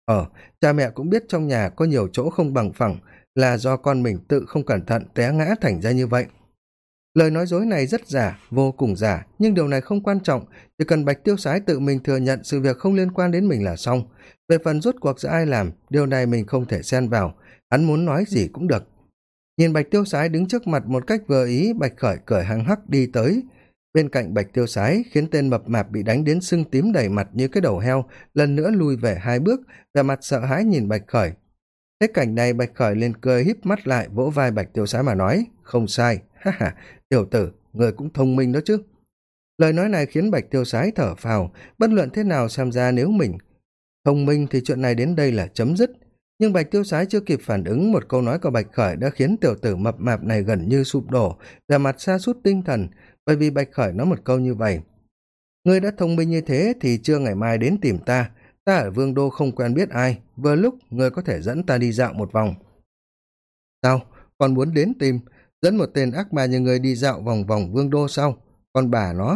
Cha mẹ cũng biết trong nhà có nhiều chỗ không bằng phẳng, là do con mình tự không cẩn thận té ngã thành ra như vậy. Lời nói dối này rất giả, vô cùng giả, nhưng điều này không quan trọng, chỉ cần Bạch Tiêu Sái tự mình thừa nhận sự việc không liên quan đến mình là xong. Về phần rốt cuộc giữa ai làm, điều này mình không thể xen vào, hắn muốn nói gì cũng được. Nhìn Bạch Tiêu Sái đứng trước mặt một cách vừa ý, Bạch Khởi cười hăng hắc đi tới. Bên cạnh Bạch Tiêu Sái khiến tên mập mạp bị đánh đến sưng tím đầy mặt như cái đầu heo, lần nữa lùi về 2 bước, vẻ mặt sợ hãi nhìn Bạch Khởi. Thế cảnh này Bạch Khởi lên cười híp mắt lại vỗ vai Bạch Tiêu Sái mà nói, không sai, ha ha, tiểu tử, người cũng thông minh đó chứ. Lời nói này khiến Bạch Tiêu Sái thở phào, bất luận thế nào xem ra nếu mình thông minh thì chuyện này đến đây là chấm dứt. Nhưng Bạch Tiêu Sái chưa kịp phản ứng, một câu nói của Bạch Khởi đã khiến tiểu tử mập mạp này gần như sụp đổ, vẻ mặt sa sút tinh thần, bởi vì Bạch Khởi nói một câu như vậy. Ngươi đã thông minh như thế thì trưa ngày mai đến tìm ta, ta ở Vương Đô không quen biết ai, vừa lúc ngươi có thể dẫn ta đi dạo một vòng. Sao? Còn muốn đến tìm, dẫn một tên ác ma như ngươi đi dạo vòng vòng Vương Đô sao? Con bà nó,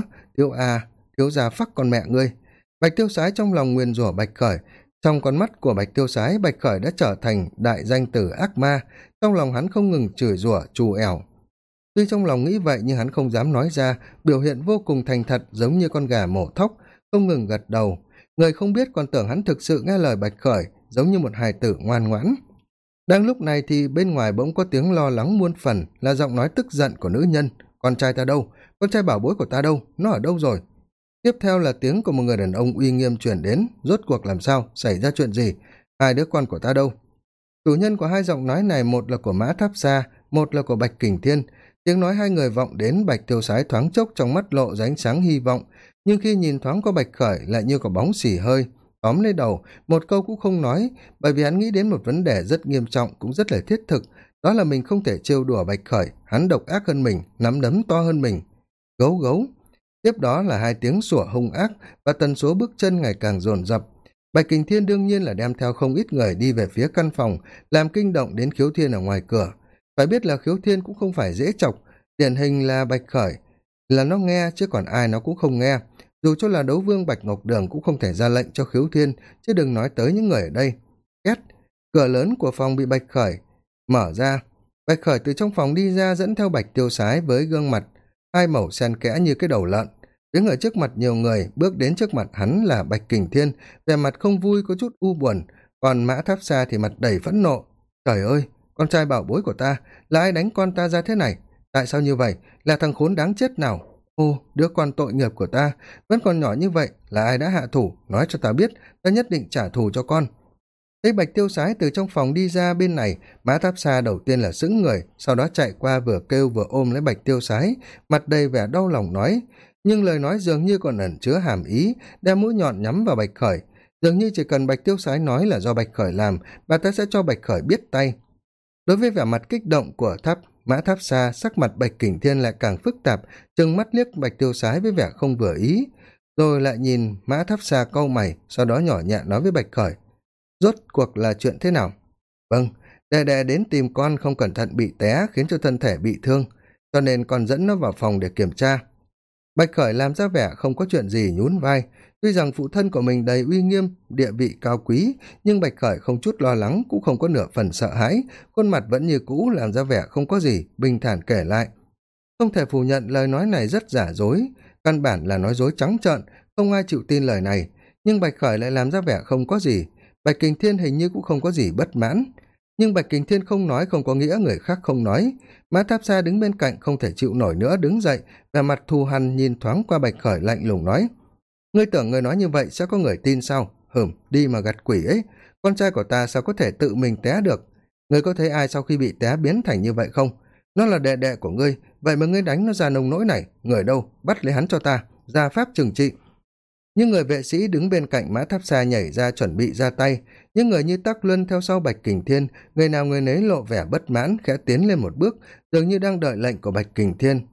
thiếu gia phắc con mẹ ngươi. Bạch Tiêu Sái trong lòng nguyền rủa Bạch Khởi, trong con mắt của Bạch Tiêu Sái, Bạch Khởi đã trở thành đại danh tử ác ma, trong lòng hắn không ngừng chửi rủa trù ẻo. Tuy trong lòng nghĩ vậy nhưng hắn không dám nói ra, biểu hiện vô cùng thành thật giống như con gà mổ thóc, không ngừng gật đầu. Người không biết còn tưởng hắn thực sự nghe lời Bạch Khởi, giống như một hài tử ngoan ngoãn. Đang lúc này thì bên ngoài bỗng có tiếng lo lắng muôn phần, là giọng nói tức giận của nữ nhân. Con trai ta đâu? Con trai bảo bối của ta đâu? Nó ở đâu rồi? Tiếp theo là tiếng của một người đàn ông uy nghiêm truyền đến. Rốt cuộc làm sao? Xảy ra chuyện gì? Hai đứa con của ta đâu? Chủ nhân của hai giọng nói này, một là của Mã Tháp Sa, một là của Bạch Kình Thiên. Tiếng nói hai người vọng đến, Bạch Tiêu Sái thoáng chốc trong mắt lộ ra ánh sáng hy vọng, nhưng khi nhìn thoáng qua Bạch Khởi lại như có bóng xì hơi, tóm lấy đầu, một câu cũng không nói, bởi vì hắn nghĩ đến một vấn đề rất nghiêm trọng cũng rất là thiết thực, đó là mình không thể trêu đùa Bạch Khởi, hắn độc ác hơn mình, nắm đấm to hơn mình. Gấu gấu. Tiếp đó là hai tiếng sủa hung ác và tần số bước chân ngày càng dồn dập. Bạch Kình Thiên đương nhiên là đem theo không ít người đi về phía căn phòng, làm kinh động đến Khiếu Thiên ở ngoài cửa. Phải biết là Khiếu Thiên cũng không phải dễ chọc, điển hình là Bạch Khởi, là nó nghe chứ còn ai nó cũng không nghe. Dù cho là đấu vương Bạch Ngọc Đường cũng không thể ra lệnh cho Khiếu Thiên, chứ đừng nói tới những người ở đây. Két, cửa lớn của phòng bị Bạch Khởi mở ra. Bạch Khởi từ trong phòng đi ra dẫn theo Bạch Tiêu Sái với gương mặt hai màu xen kẽ như cái đầu lợn. Đứng ở trước mặt nhiều người, bước đến trước mặt hắn là Bạch Kình Thiên, vẻ mặt không vui có chút u buồn, còn Mã Tháp Sa thì mặt đầy phẫn nộ. Trời ơi, con trai bảo bối của ta, là ai đánh con ta ra thế này? Tại sao như vậy? Là thằng khốn đáng chết nào? Ô, đứa con tội nghiệp của ta, vẫn còn nhỏ như vậy, là ai đã hạ thủ? Nói cho ta biết, ta nhất định trả thù cho con. Thấy Bạch Tiêu Sái từ trong phòng đi ra bên này, Mã Tháp Sa đầu tiên là sững người, sau đó chạy qua vừa kêu vừa ôm lấy Bạch Tiêu Sái, mặt đầy vẻ đau lòng nói, nhưng lời nói dường như còn ẩn chứa hàm ý, đem mũi nhọn nhắm vào Bạch Khởi. Dường như chỉ cần Bạch Tiêu Sái nói là do Bạch Khởi làm, bà ta sẽ cho Bạch Khởi biết tay. Đối với vẻ mặt kích động của Mã Tháp Sa, sắc mặt Bạch Kình Thiên lại càng phức tạp, trừng mắt liếc Bạch Tiêu Sái với vẻ không vừa ý, rồi lại nhìn Mã Tháp Sa cau mày, sau đó nhỏ nhẹ nói với Bạch Khởi, rốt cuộc là chuyện thế nào? Vâng, đệ đệ đến tìm con không cẩn thận bị té khiến cho thân thể bị thương, cho nên con dẫn nó vào phòng để kiểm tra. Bạch Khởi làm ra vẻ không có chuyện gì, nhún vai. Tuy rằng phụ thân của mình đầy uy nghiêm, địa vị cao quý, nhưng Bạch Khởi không chút lo lắng, cũng không có nửa phần sợ hãi, khuôn mặt vẫn như cũ, làm ra vẻ không có gì, bình thản kể lại. Không thể phủ nhận lời nói này rất giả dối, căn bản là nói dối trắng trợn, không ai chịu tin lời này, nhưng Bạch Khởi lại làm ra vẻ không có gì. Bạch Kình Thiên hình như cũng không có gì bất mãn. Nhưng Bạch Kình Thiên không nói không có nghĩa người khác không nói. Mã Tháp Sa đứng bên cạnh không thể chịu nổi nữa, đứng dậy, vẻ mặt thù hằn nhìn thoáng qua Bạch Khởi lạnh lùng nói, ngươi tưởng ngươi nói như vậy sẽ có người tin sao? Đi mà gặt quỷ ấy, con trai của ta sao có thể tự mình té được? Ngươi có thấy ai sau khi bị té biến thành như vậy không? Nó là đệ đệ của ngươi, vậy mà ngươi đánh nó ra nông nỗi này, người đâu, bắt lấy hắn cho ta, ra pháp trừng trị. Những người vệ sĩ đứng bên cạnh Mã Tháp Sa nhảy ra chuẩn bị ra tay, những người như Tắc Luân theo sau Bạch Kình Thiên, người nào người nấy lộ vẻ bất mãn, khẽ tiến lên một bước, dường như đang đợi lệnh của Bạch Kình Thiên.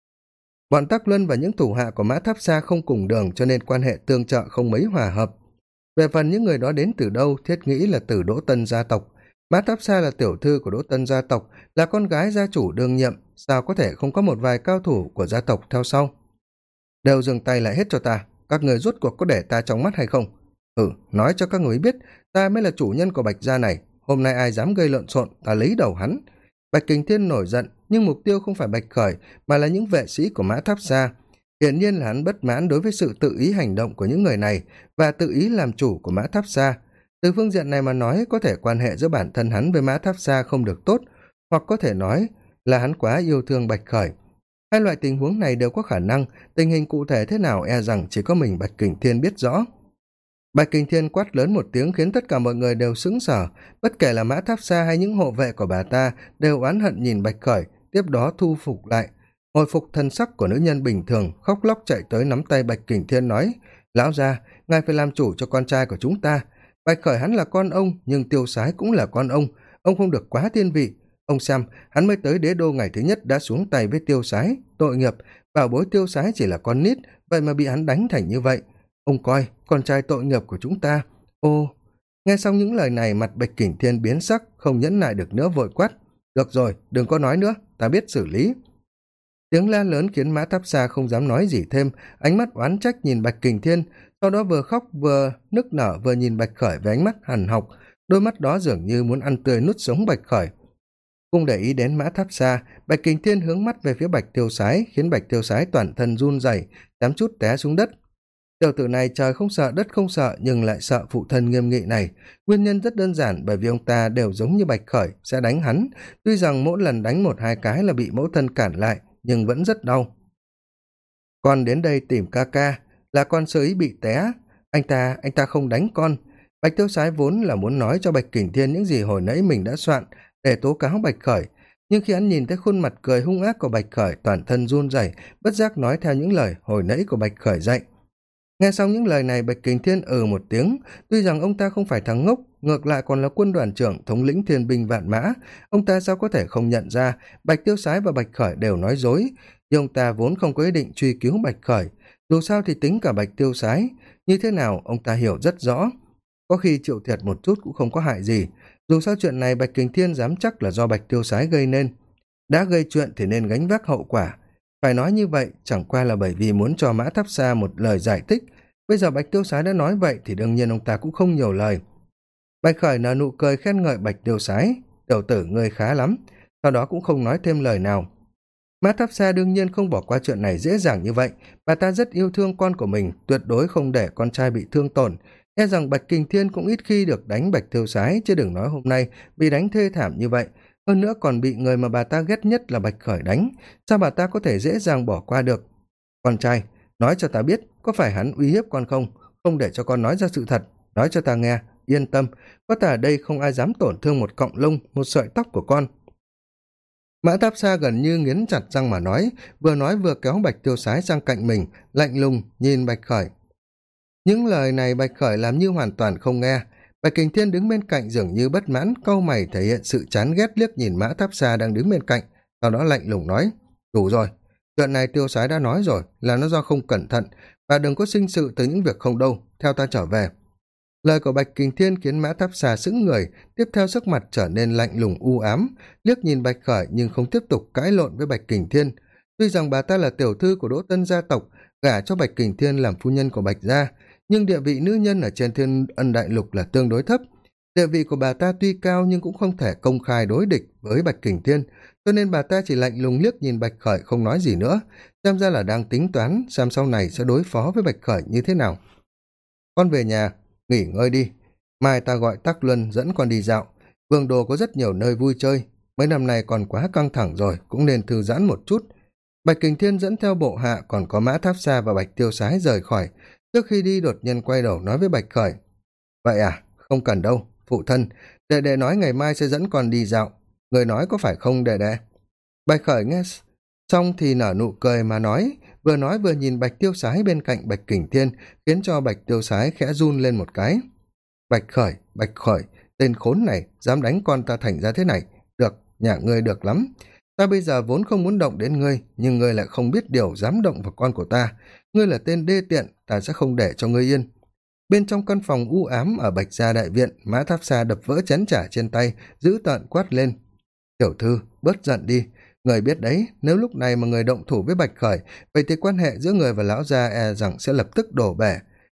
Bọn Tắc Luân và những thủ hạ của Mã Tháp Sa không cùng đường, cho nên quan hệ tương trợ không mấy hòa hợp. Về phần những người đó đến từ đâu, thiết nghĩ là từ Đỗ Tân gia tộc. Mã Tháp Sa là tiểu thư của Đỗ Tân gia tộc, là con gái gia chủ đương nhiệm, sao có thể không có một vài cao thủ của gia tộc theo sau? Đều dừng tay lại hết cho ta, các người rốt cuộc có để ta trong mắt hay không? Nói cho các người biết, ta mới là chủ nhân của Bạch gia này, hôm nay ai dám gây lộn xộn, ta lấy đầu hắn. Bạch Kình Thiên nổi giận, nhưng mục tiêu không phải Bạch Khởi, mà là những vệ sĩ của Mã Tháp Xa. Hiển nhiên là hắn bất mãn đối với sự tự ý hành động của những người này và tự ý làm chủ của Mã Tháp Xa. Từ phương diện này mà nói, có thể quan hệ giữa bản thân hắn với Mã Tháp Xa không được tốt, hoặc có thể nói là hắn quá yêu thương Bạch Khởi. Hai loại tình huống này đều có khả năng, tình hình cụ thể thế nào e rằng chỉ có mình Bạch Kình Thiên biết rõ. Bạch Kình Thiên quát lớn một tiếng khiến tất cả mọi người đều sững sờ, bất kể là Mã Tháp Xa hay những hộ vệ của bà ta đều oán hận nhìn Bạch Khởi, tiếp đó thu phục lại. Hồi phục thân sắc của nữ nhân bình thường, khóc lóc chạy tới nắm tay Bạch Kình Thiên nói: "Lão gia, ngài phải làm chủ cho con trai của chúng ta. Bạch Khởi hắn là con ông, nhưng Tiêu Sái cũng là con ông không được quá thiên vị. Ông xem, hắn mới tới đế đô ngày thứ nhất đã xuống tay với Tiêu Sái, tội nghiệp, bảo bối Tiêu Sái chỉ là con nít, vậy mà bị hắn đánh thành như vậy. Ông coi, con trai tội nghiệp của chúng ta." Ô, nghe xong những lời này, mặt Bạch Kình Thiên biến sắc, không nhẫn nại được nữa vội quát: "Được rồi, đừng có nói nữa, ta biết xử lý." Tiếng la lớn khiến Mã Tháp Xa không dám nói gì thêm, ánh mắt oán trách nhìn Bạch Kình Thiên, sau đó vừa khóc vừa nức nở vừa nhìn Bạch Khởi với ánh mắt hằn học, đôi mắt đó dường như muốn ăn tươi nuốt sống Bạch Khởi. Không để ý đến Mã Tháp Xa, Bạch Kình Thiên hướng mắt về phía Bạch Tiêu Sái, khiến Bạch Tiêu Sái toàn thân run rẩy, kém chút té xuống đất. Tiểu tử này trời không sợ đất không sợ, nhưng lại sợ phụ thân nghiêm nghị này. Nguyên nhân rất đơn giản, bởi vì ông ta đều giống như Bạch Khởi, sẽ đánh hắn. Tuy rằng mỗi lần đánh một hai cái là bị mẫu thân cản lại, nhưng vẫn rất đau. "Con đến đây tìm ca ca, là con sơ ý bị té. Anh ta không đánh con." Bạch Tiêu Sái vốn là muốn nói cho Bạch Kình Thiên những gì hồi nãy mình đã soạn để tố cáo Bạch Khởi, nhưng khi hắn nhìn thấy khuôn mặt cười hung ác của Bạch Khởi, toàn thân run rẩy, bất giác nói theo những lời hồi nãy của Bạch Khởi dạy. Nghe xong những lời này, Bạch Kình Thiên một tiếng. Tuy rằng ông ta không phải thằng ngốc, ngược lại còn là quân đoàn trưởng thống lĩnh thiên binh vạn mã, ông ta sao có thể không nhận ra Bạch Tiêu Sái và Bạch Khởi đều nói dối, nhưng ông ta vốn không có ý định truy cứu Bạch Khởi. Dù sao thì tính cả Bạch Tiêu Sái như thế nào ông ta hiểu rất rõ, có khi chịu thiệt một chút cũng không có hại gì. Dù sao chuyện này Bạch Kình Thiên dám chắc là do Bạch Tiêu Sái gây nên, đã gây chuyện thì nên gánh vác hậu quả. Phải nói như vậy chẳng qua là bởi vì muốn cho Mã Tháp Xa một lời giải thích. Bây giờ Bạch Tiêu Sái đã nói vậy thì đương nhiên ông ta cũng không nhiều lời. Bạch Khởi nở nụ cười khen ngợi Bạch Tiêu Sái: "Tiểu tử ngươi khá lắm." Sau đó cũng không nói thêm lời nào. Mã Tháp Xa đương nhiên không bỏ qua chuyện này dễ dàng như vậy, bà ta rất yêu thương con của mình, tuyệt đối không để con trai bị thương tổn. E rằng Bạch Kình Thiên cũng ít khi được đánh Bạch Tiêu Sái, chứ đừng nói hôm nay bị đánh thê thảm như vậy, hơn nữa còn bị người mà bà ta ghét nhất là Bạch Khởi đánh, sao bà ta có thể dễ dàng bỏ qua được. "Con trai, nói cho ta biết, có phải hắn uy hiếp con không? Không để cho con nói ra sự thật, nói cho ta nghe, yên tâm, có ta ở đây không ai dám tổn thương một cọng lông, một sợi tóc của con." Mã Tháp Xa gần như nghiến chặt răng mà nói vừa kéo Bạch Tiêu Sái sang cạnh mình, lạnh lùng nhìn Bạch Khởi. Những lời này Bạch Khởi làm như hoàn toàn không nghe. Bạch Kình Thiên đứng bên cạnh dường như bất mãn, cau mày thể hiện sự chán ghét, liếc nhìn Mã Tháp Xa đang đứng bên cạnh, sau đó lạnh lùng nói: "Đủ rồi, chuyện này Tiêu Sái đã nói rồi, là nó do không cẩn thận, và đừng có sinh sự từ những việc không đâu, theo ta trở về." Lời của Bạch Kình Thiên khiến Mã Tháp Xa sững người, tiếp theo sắc mặt trở nên lạnh lùng u ám, liếc nhìn Bạch Khởi nhưng không tiếp tục cãi lộn với Bạch Kình Thiên. Tuy rằng bà ta là tiểu thư của Đỗ Tân gia tộc, gả cho Bạch Kình Thiên làm phu nhân của Bạch gia, nhưng địa vị nữ nhân ở trên Thiên Ân Đại Lục là tương đối thấp. Địa vị của bà ta tuy cao nhưng cũng không thể công khai đối địch với Bạch Kình Thiên, cho nên bà ta chỉ lạnh lùng liếc nhìn Bạch Khởi không nói gì nữa, xem ra là đang tính toán xem sau này sẽ đối phó với Bạch Khởi như thế nào. "Con về nhà nghỉ ngơi đi, mai ta gọi Tắc Luân dẫn con đi dạo. Vương đô có rất nhiều nơi vui chơi, mấy năm nay còn quá căng thẳng rồi, cũng nên thư giãn một chút." Bạch Kình Thiên dẫn theo bộ hạ còn có Mã Tháp Xa và Bạch Tiêu Sái rời khỏi. Trước khi đi đột nhiên quay đầu nói với Bạch Khởi: "Vậy à, không cần đâu, phụ thân, đệ nói ngày mai sẽ dẫn con đi dạo, người nói có phải không đệ?" Bạch Khởi nghe xong thì nở nụ cười mà nói vừa nhìn Bạch Tiêu Sái bên cạnh Bạch Kình Thiên, khiến cho Bạch Tiêu Sái khẽ run lên một cái. Bạch Khởi, tên khốn này dám đánh con ta thành ra thế này. Được, nhà ngươi được lắm, ta bây giờ vốn không muốn động đến ngươi, nhưng ngươi lại không biết điều dám động vào con của ta. Ngươi là tên đê tiện, ta sẽ không để cho ngươi yên." Bên trong căn phòng u ám ở Bạch gia đại viện, Mã Tháp Xa đập vỡ chén trà trên tay, dữ tợn quát lên: "Tiểu thư, bớt giận đi. Người biết đấy, nếu lúc này mà người động thủ với Bạch Khởi, vậy thì quan hệ giữa người và lão gia e rằng sẽ lập tức đổ bể.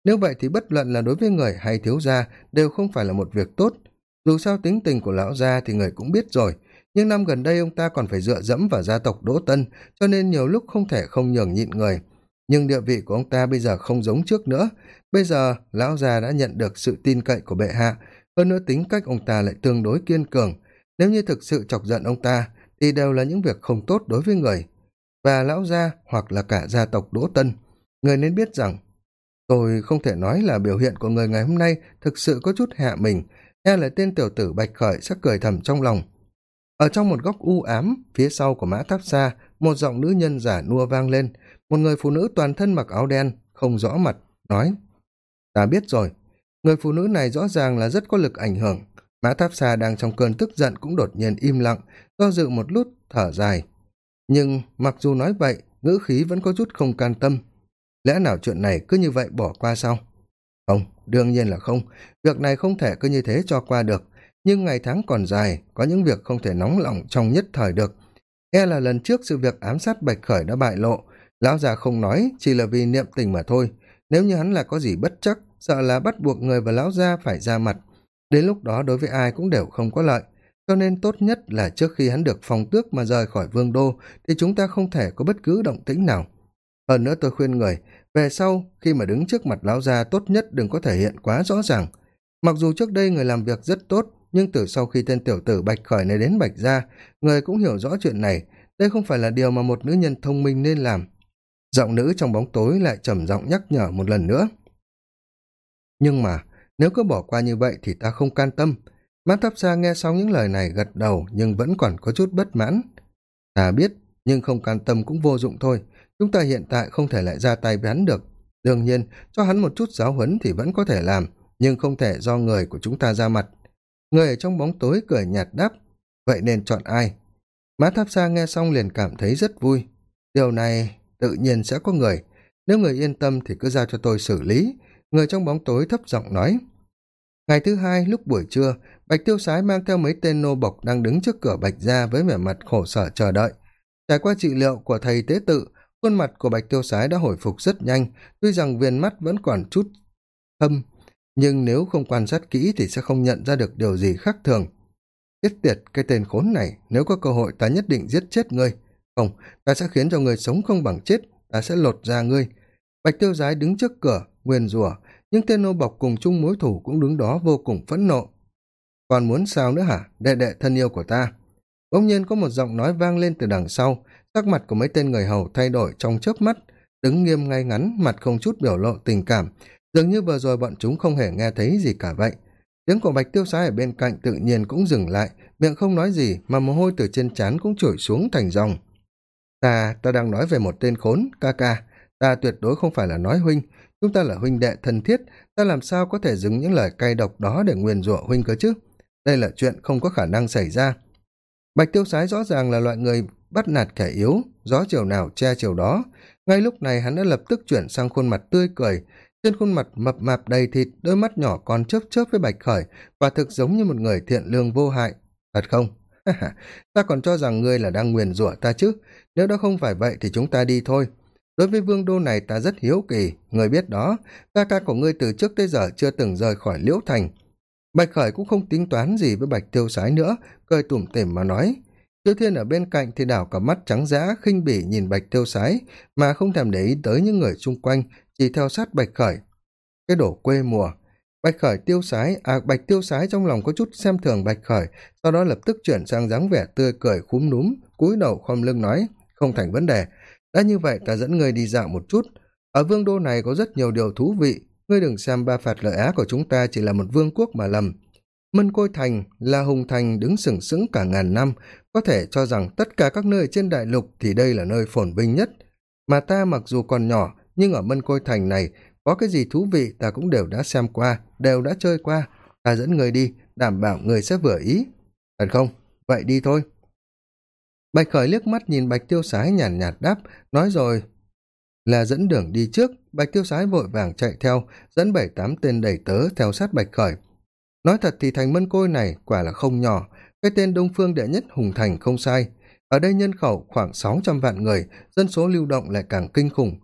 nếu vậy thì bất luận là đối với người hay thiếu gia đều không phải là một việc tốt. Dù sao tính tình của lão gia thì người cũng biết rồi, nhưng năm gần đây ông ta còn phải dựa dẫm vào gia tộc Đỗ Tân, cho nên nhiều lúc không thể không nhường nhịn người. Nhưng địa vị của ông ta bây giờ không giống trước nữa, bây giờ lão gia đã nhận được sự tin cậy của bệ hạ, hơn nữa tính cách ông ta lại tương đối kiên cường, nếu như thực sự chọc giận ông ta thì đều là những việc không tốt đối với người và lão gia hoặc là cả gia tộc Đỗ Tân. Người nên biết rằng tôi không thể nói là biểu hiện của người ngày hôm nay thực sự có chút hạ mình, e là tên tiểu tử Bạch Khởi sẽ cười thầm trong lòng. Ở trong một góc u ám phía sau của Mã Tháp Xa, một giọng nữ nhân giả nua vang lên. Một người phụ nữ toàn thân mặc áo đen không rõ mặt nói: ta biết rồi. Người phụ nữ này rõ ràng là rất có lực ảnh hưởng. Mã Tháp Xa đang trong cơn tức giận cũng đột nhiên im lặng, do dự một lúc thở dài, nhưng mặc dù nói vậy ngữ khí vẫn có chút không can tâm. Lẽ nào chuyện này cứ như vậy bỏ qua sao? Không, đương nhiên là không. Việc này không thể cứ như thế cho qua được, nhưng ngày tháng còn dài, có những việc không thể nóng lòng trong nhất thời được. E là lần trước sự việc ám sát Bạch Khởi đã bại lộ, lão già không nói chỉ là vì niệm tình mà thôi. Nếu như hắn là có gì bất trắc, sợ là bắt buộc người và lão gia phải ra mặt, đến lúc đó đối với ai cũng đều không có lợi. Cho nên tốt nhất là trước khi hắn được phong tước mà rời khỏi vương đô thì chúng ta không thể có bất cứ động tĩnh nào. Hơn nữa tôi khuyên người, về sau khi mà đứng trước mặt lão gia tốt nhất đừng có thể hiện quá rõ ràng. Mặc dù trước đây người làm việc rất tốt, nhưng từ sau khi tên tiểu tử Bạch Khởi này đến Bạch gia, người cũng hiểu rõ chuyện này, đây không phải là điều mà một nữ nhân thông minh nên làm. Giọng nữ trong bóng tối lại trầm giọng nhắc nhở một lần nữa. Nhưng mà nếu cứ bỏ qua như vậy thì ta không can tâm. Mã Tháp Xa nghe xong những lời này gật đầu nhưng vẫn còn có chút bất mãn. Ta biết, nhưng không can tâm cũng vô dụng thôi. Chúng ta hiện tại không thể lại ra tay với hắn được. Đương nhiên, cho hắn một chút giáo huấn thì vẫn có thể làm, nhưng không thể do người của chúng ta ra mặt. Người ở trong bóng tối cười nhạt đáp: vậy nên chọn ai? Mã Tháp Xa nghe xong liền cảm thấy rất vui. Điều này tự nhiên sẽ có người. Nếu người yên tâm thì cứ giao cho tôi xử lý. Người trong bóng tối thấp giọng nói. Ngày thứ hai lúc buổi trưa, Bạch Tiêu Sái mang theo mấy tên nô bộc đang đứng trước cửa Bạch gia với vẻ mặt khổ sở chờ đợi. Trải qua trị liệu của thầy tế tự, khuôn mặt của Bạch Tiêu Sái đã hồi phục rất nhanh, tuy rằng viền mắt vẫn còn chút thâm, nhưng nếu không quan sát kỹ thì sẽ không nhận ra được điều gì khác thường. Chết tiệt, cái tên khốn này, nếu có cơ hội ta nhất định giết chết ngươi. Không, ta sẽ khiến cho ngươi sống không bằng chết, ta sẽ lột da ngươi. Bạch Tiêu Sái đứng trước cửa, nguyền rủa, nhưng tên nô bộc cùng chung mối thù cũng đứng đó vô cùng phẫn nộ. Còn muốn sao nữa hả, đệ đệ thân yêu của ta? Bỗng nhiên có một giọng nói vang lên từ đằng sau, sắc mặt của mấy tên người hầu thay đổi trong chớp mắt, đứng nghiêm ngay ngắn, mặt không chút biểu lộ tình cảm, dường như vừa rồi bọn chúng không hề nghe thấy gì cả vậy. Tiếng của Bạch Tiêu Sái ở bên cạnh tự nhiên cũng dừng lại, miệng không nói gì mà mồ hôi từ trên trán cũng trồi xuống thành dòng. Ta đang nói về một tên khốn, ca ca, ta tuyệt đối không phải là nói huynh, chúng ta là huynh đệ thân thiết, ta làm sao có thể dừng những lời cay độc đó để nguyền rủa huynh cơ chứ? Đây là chuyện không có khả năng xảy ra. Bạch Tiêu Sái rõ ràng là loại người bắt nạt kẻ yếu, gió chiều nào che chiều đó. Ngay lúc này hắn đã lập tức chuyển sang khuôn mặt tươi cười, trên khuôn mặt mập mạp đầy thịt, đôi mắt nhỏ còn chớp chớp với Bạch Khởi, quả thực giống như một người thiện lương vô hại. Thật không? Ta còn cho rằng ngươi là đang nguyền rủa ta chứ, nếu đã không phải vậy thì chúng ta đi thôi. Đối với vương đô này ta rất hiếu kỳ, ngươi biết đó, ca ca của ngươi từ trước tới giờ chưa từng rời khỏi Liễu Thành. Bạch Khởi cũng không tính toán gì với Bạch Tiêu Sái nữa, cười tủm tỉm mà nói. Tiêu Thiên ở bên cạnh thì đảo cả mắt trắng dã khinh bỉ nhìn Bạch Tiêu Sái, mà không thèm để ý tới những người xung quanh, chỉ theo sát Bạch Khởi. Cái đổ quê mùa. Bạch Tiêu Sái trong lòng có chút xem thường Bạch Khởi, sau đó lập tức chuyển sang dáng vẻ tươi cười khúm núm, cúi đầu khom lưng nói, không thành vấn đề. Đã như vậy ta dẫn ngươi đi dạo một chút. Ở vương đô này có rất nhiều điều thú vị, ngươi đừng xem Ba Phạt Lợi Á của chúng ta chỉ là một vương quốc mà lầm. Mân Côi Thành là hùng thành đứng sừng sững cả ngàn năm, có thể cho rằng tất cả các nơi trên đại lục thì đây là nơi phồn vinh nhất. Mà ta mặc dù còn nhỏ, nhưng ở Mân Côi Thành này, có cái gì thú vị ta cũng đều đã xem qua, đều đã chơi qua. Ta dẫn người đi, đảm bảo người sẽ vừa ý. Thật không? Vậy đi thôi. Bạch Khởi liếc mắt nhìn Bạch Tiêu Sái nhàn nhạt đáp, nói rồi là dẫn đường đi trước. Bạch Tiêu Sái vội vàng chạy theo, dẫn 7-8 tên đầy tớ theo sát Bạch Khởi. Nói thật thì thành Mân Côi này quả là không nhỏ, cái tên Đông Phương đệ nhất hùng thành không sai. Ở đây nhân khẩu khoảng 600 vạn người, dân số lưu động lại càng kinh khủng.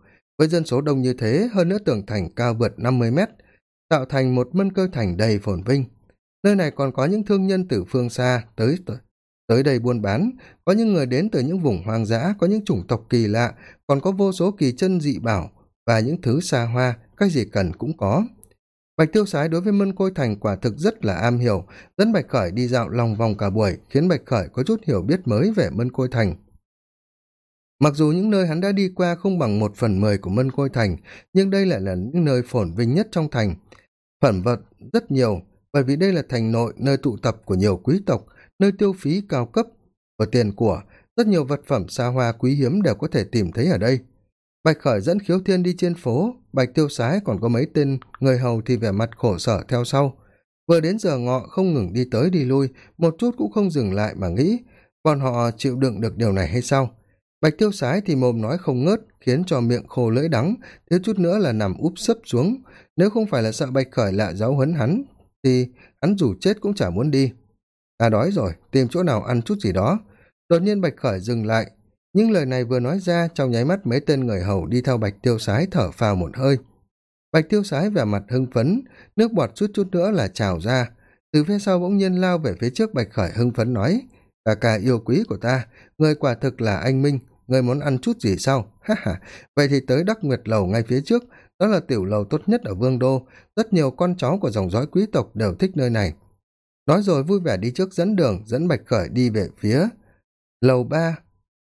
với dân số đông như thế, hơn nữa tường thành cao vượt 50 mét, tạo thành một mân cơ thành đầy phồn vinh. Nơi này còn có những thương nhân từ phương xa tới đây buôn bán, có những người đến từ những vùng hoang dã, có những chủng tộc kỳ lạ, còn có vô số kỳ chân dị bảo và những thứ xa hoa, cái gì cần cũng có. Bạch Tiêu Sái đối với Mân Côi Thành quả thực rất là am hiểu, dẫn Bạch Khởi đi dạo lòng vòng cả buổi, khiến Bạch Khởi có chút hiểu biết mới về Mân Côi Thành. Mặc dù những nơi hắn đã đi qua không bằng 1/10 của Mân Côi Thành, nhưng đây lại là những nơi phồn vinh nhất trong thành. Phẩm vật rất nhiều, bởi vì đây là thành nội, nơi tụ tập của nhiều quý tộc, nơi tiêu phí cao cấp của tiền của, rất nhiều vật phẩm xa hoa quý hiếm đều có thể tìm thấy ở đây. Bạch Khởi dẫn Khiếu Thiên đi trên phố, Bạch Tiêu Sái còn có mấy tên người hầu thì vẻ mặt khổ sở theo sau. Vừa đến giờ ngọ không ngừng đi tới đi lui, một chút cũng không dừng lại mà nghĩ, bọn họ chịu đựng được điều này hay sao? Bạch Tiêu Sái thì mồm nói không ngớt, khiến cho miệng khô lưỡi đắng, thiếu chút nữa là nằm úp sấp xuống. Nếu không phải là sợ Bạch Khởi lạ giáo huấn hắn, thì hắn dù chết cũng chả muốn đi. Ta đói rồi, tìm chỗ nào ăn chút gì đó. Đột nhiên Bạch Khởi dừng lại. Những lời này vừa nói ra, trong nháy mắt mấy tên người hầu đi theo Bạch Tiêu Sái thở phào một hơi. Bạch Tiêu Sái vẻ mặt hưng phấn, nước bọt chút chút nữa là trào ra. Từ phía sau bỗng nhiên lao về phía trước. Bạch Khởi hưng phấn nói: Cả cả yêu quý của ta, người quả thực là anh Minh, người muốn ăn chút gì sao? Ha ha, vậy thì tới Đắc Nguyệt Lầu ngay phía trước, đó là tiểu lầu tốt nhất ở Vương Đô, rất nhiều con cháu của dòng dõi quý tộc đều thích nơi này. Nói rồi vui vẻ đi trước dẫn đường, dẫn Bạch Khởi đi về phía lầu 3.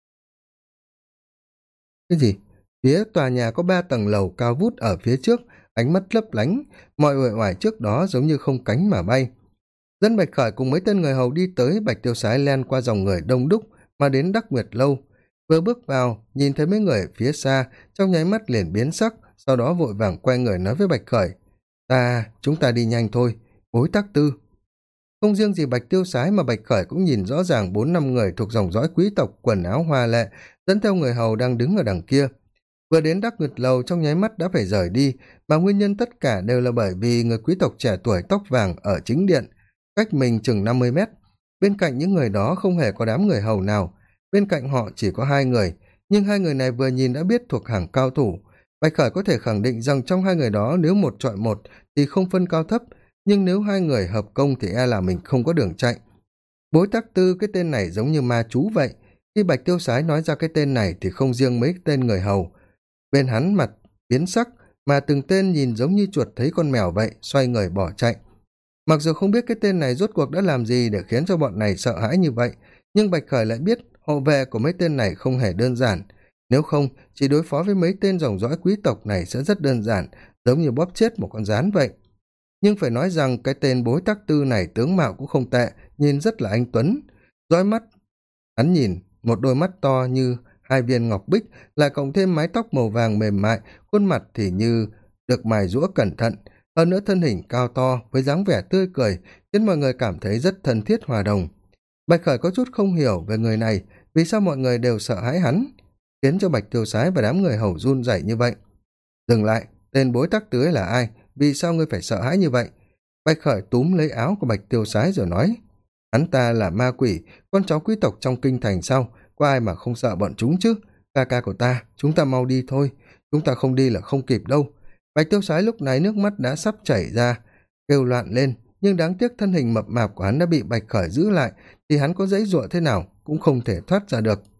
Cái gì? Phía tòa nhà có 3 tầng lầu cao vút ở phía trước, ánh mắt lấp lánh, mọi uể oải trước đó giống như không cánh mà bay. Dẫn Bạch Khởi cùng mấy tên người hầu đi tới. Bạch Tiêu Sái len qua dòng người đông đúc mà đến Đắc Nguyệt Lâu. Vừa bước vào, nhìn thấy mấy người ở phía xa, trong nháy mắt liền biến sắc, sau đó vội vàng quay người nói với Bạch Khởi: chúng ta đi nhanh thôi, Bối Tắc Tư. Không riêng gì Bạch Tiêu Sái mà Bạch Khởi cũng nhìn rõ ràng 4-5 người thuộc dòng dõi quý tộc, quần áo hoa lệ, dẫn theo người hầu đang đứng ở đằng kia. Vừa đến Đắc Nguyệt Lầu trong nháy mắt đã phải rời đi, mà nguyên nhân tất cả đều là bởi vì người quý tộc trẻ tuổi tóc vàng ở chính điện, cách mình chừng 50 mét. Bên cạnh những người đó không hề có đám người hầu nào, bên cạnh họ chỉ có 2 người, nhưng 2 người này vừa nhìn đã biết thuộc hàng cao thủ. Bạch Khởi có thể khẳng định rằng trong 2 người đó nếu 1 chọi 1 thì không phân cao thấp, nhưng nếu 2 người hợp công thì e là mình không có đường chạy. Bối Tắc Tư, cái tên này giống như ma chú vậy. Khi Bạch Tiêu Sái nói ra cái tên này thì không riêng mấy tên người hầu bên hắn mặt biến sắc, mà từng tên nhìn giống như chuột thấy con mèo vậy, xoay người bỏ chạy. Mặc dù không biết cái tên này rốt cuộc đã làm gì để khiến cho bọn này sợ hãi như vậy, nhưng Bạch Khởi lại biết hộ vệ của mấy tên này không hề đơn giản. Nếu không, chỉ đối phó với mấy tên dòng dõi quý tộc này sẽ rất đơn giản, giống như bóp chết một con gián vậy. Nhưng phải nói rằng cái tên Bối Tắc Tư này tướng mạo cũng không tệ, nhìn rất là anh tuấn. Dõi mắt, hắn nhìn, một đôi mắt to như 2 viên ngọc bích, lại cộng thêm mái tóc màu vàng mềm mại, khuôn mặt thì như được mài giũa cẩn thận. Hơn nữa thân hình cao to với dáng vẻ tươi cười, khiến mọi người cảm thấy rất thân thiết hòa đồng. Bạch Khởi có chút không hiểu về người này, vì sao mọi người đều sợ hãi hắn, khiến cho Bạch Tiêu Sái và đám người hầu run rẩy như vậy. Dừng lại, tên Bối Tắc Tư là ai? Vì sao ngươi phải sợ hãi như vậy? Bạch Khởi túm lấy áo của Bạch Tiêu Sái rồi nói: Hắn ta là ma quỷ, con cháu quý tộc trong kinh thành sao? Có ai mà không sợ bọn chúng chứ? Ca ca của ta, chúng ta mau đi thôi, chúng ta không đi là không kịp đâu. Bạch Tiêu Sái lúc này nước mắt đã sắp chảy ra, kêu loạn lên, nhưng đáng tiếc thân hình mập mạp của hắn đã bị Bạch Khởi giữ lại, thì hắn có giãy giụa thế nào cũng không thể thoát ra được.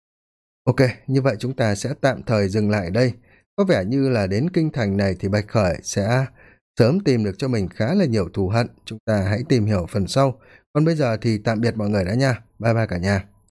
Ok, như vậy chúng ta sẽ tạm thời dừng lại đây. Có vẻ như là đến kinh thành này thì Bạch Khởi sẽ sớm tìm được cho mình khá là nhiều thù hận. Chúng ta hãy tìm hiểu phần sau. Còn bây giờ thì tạm biệt mọi người đã nha. Bye bye cả nhà.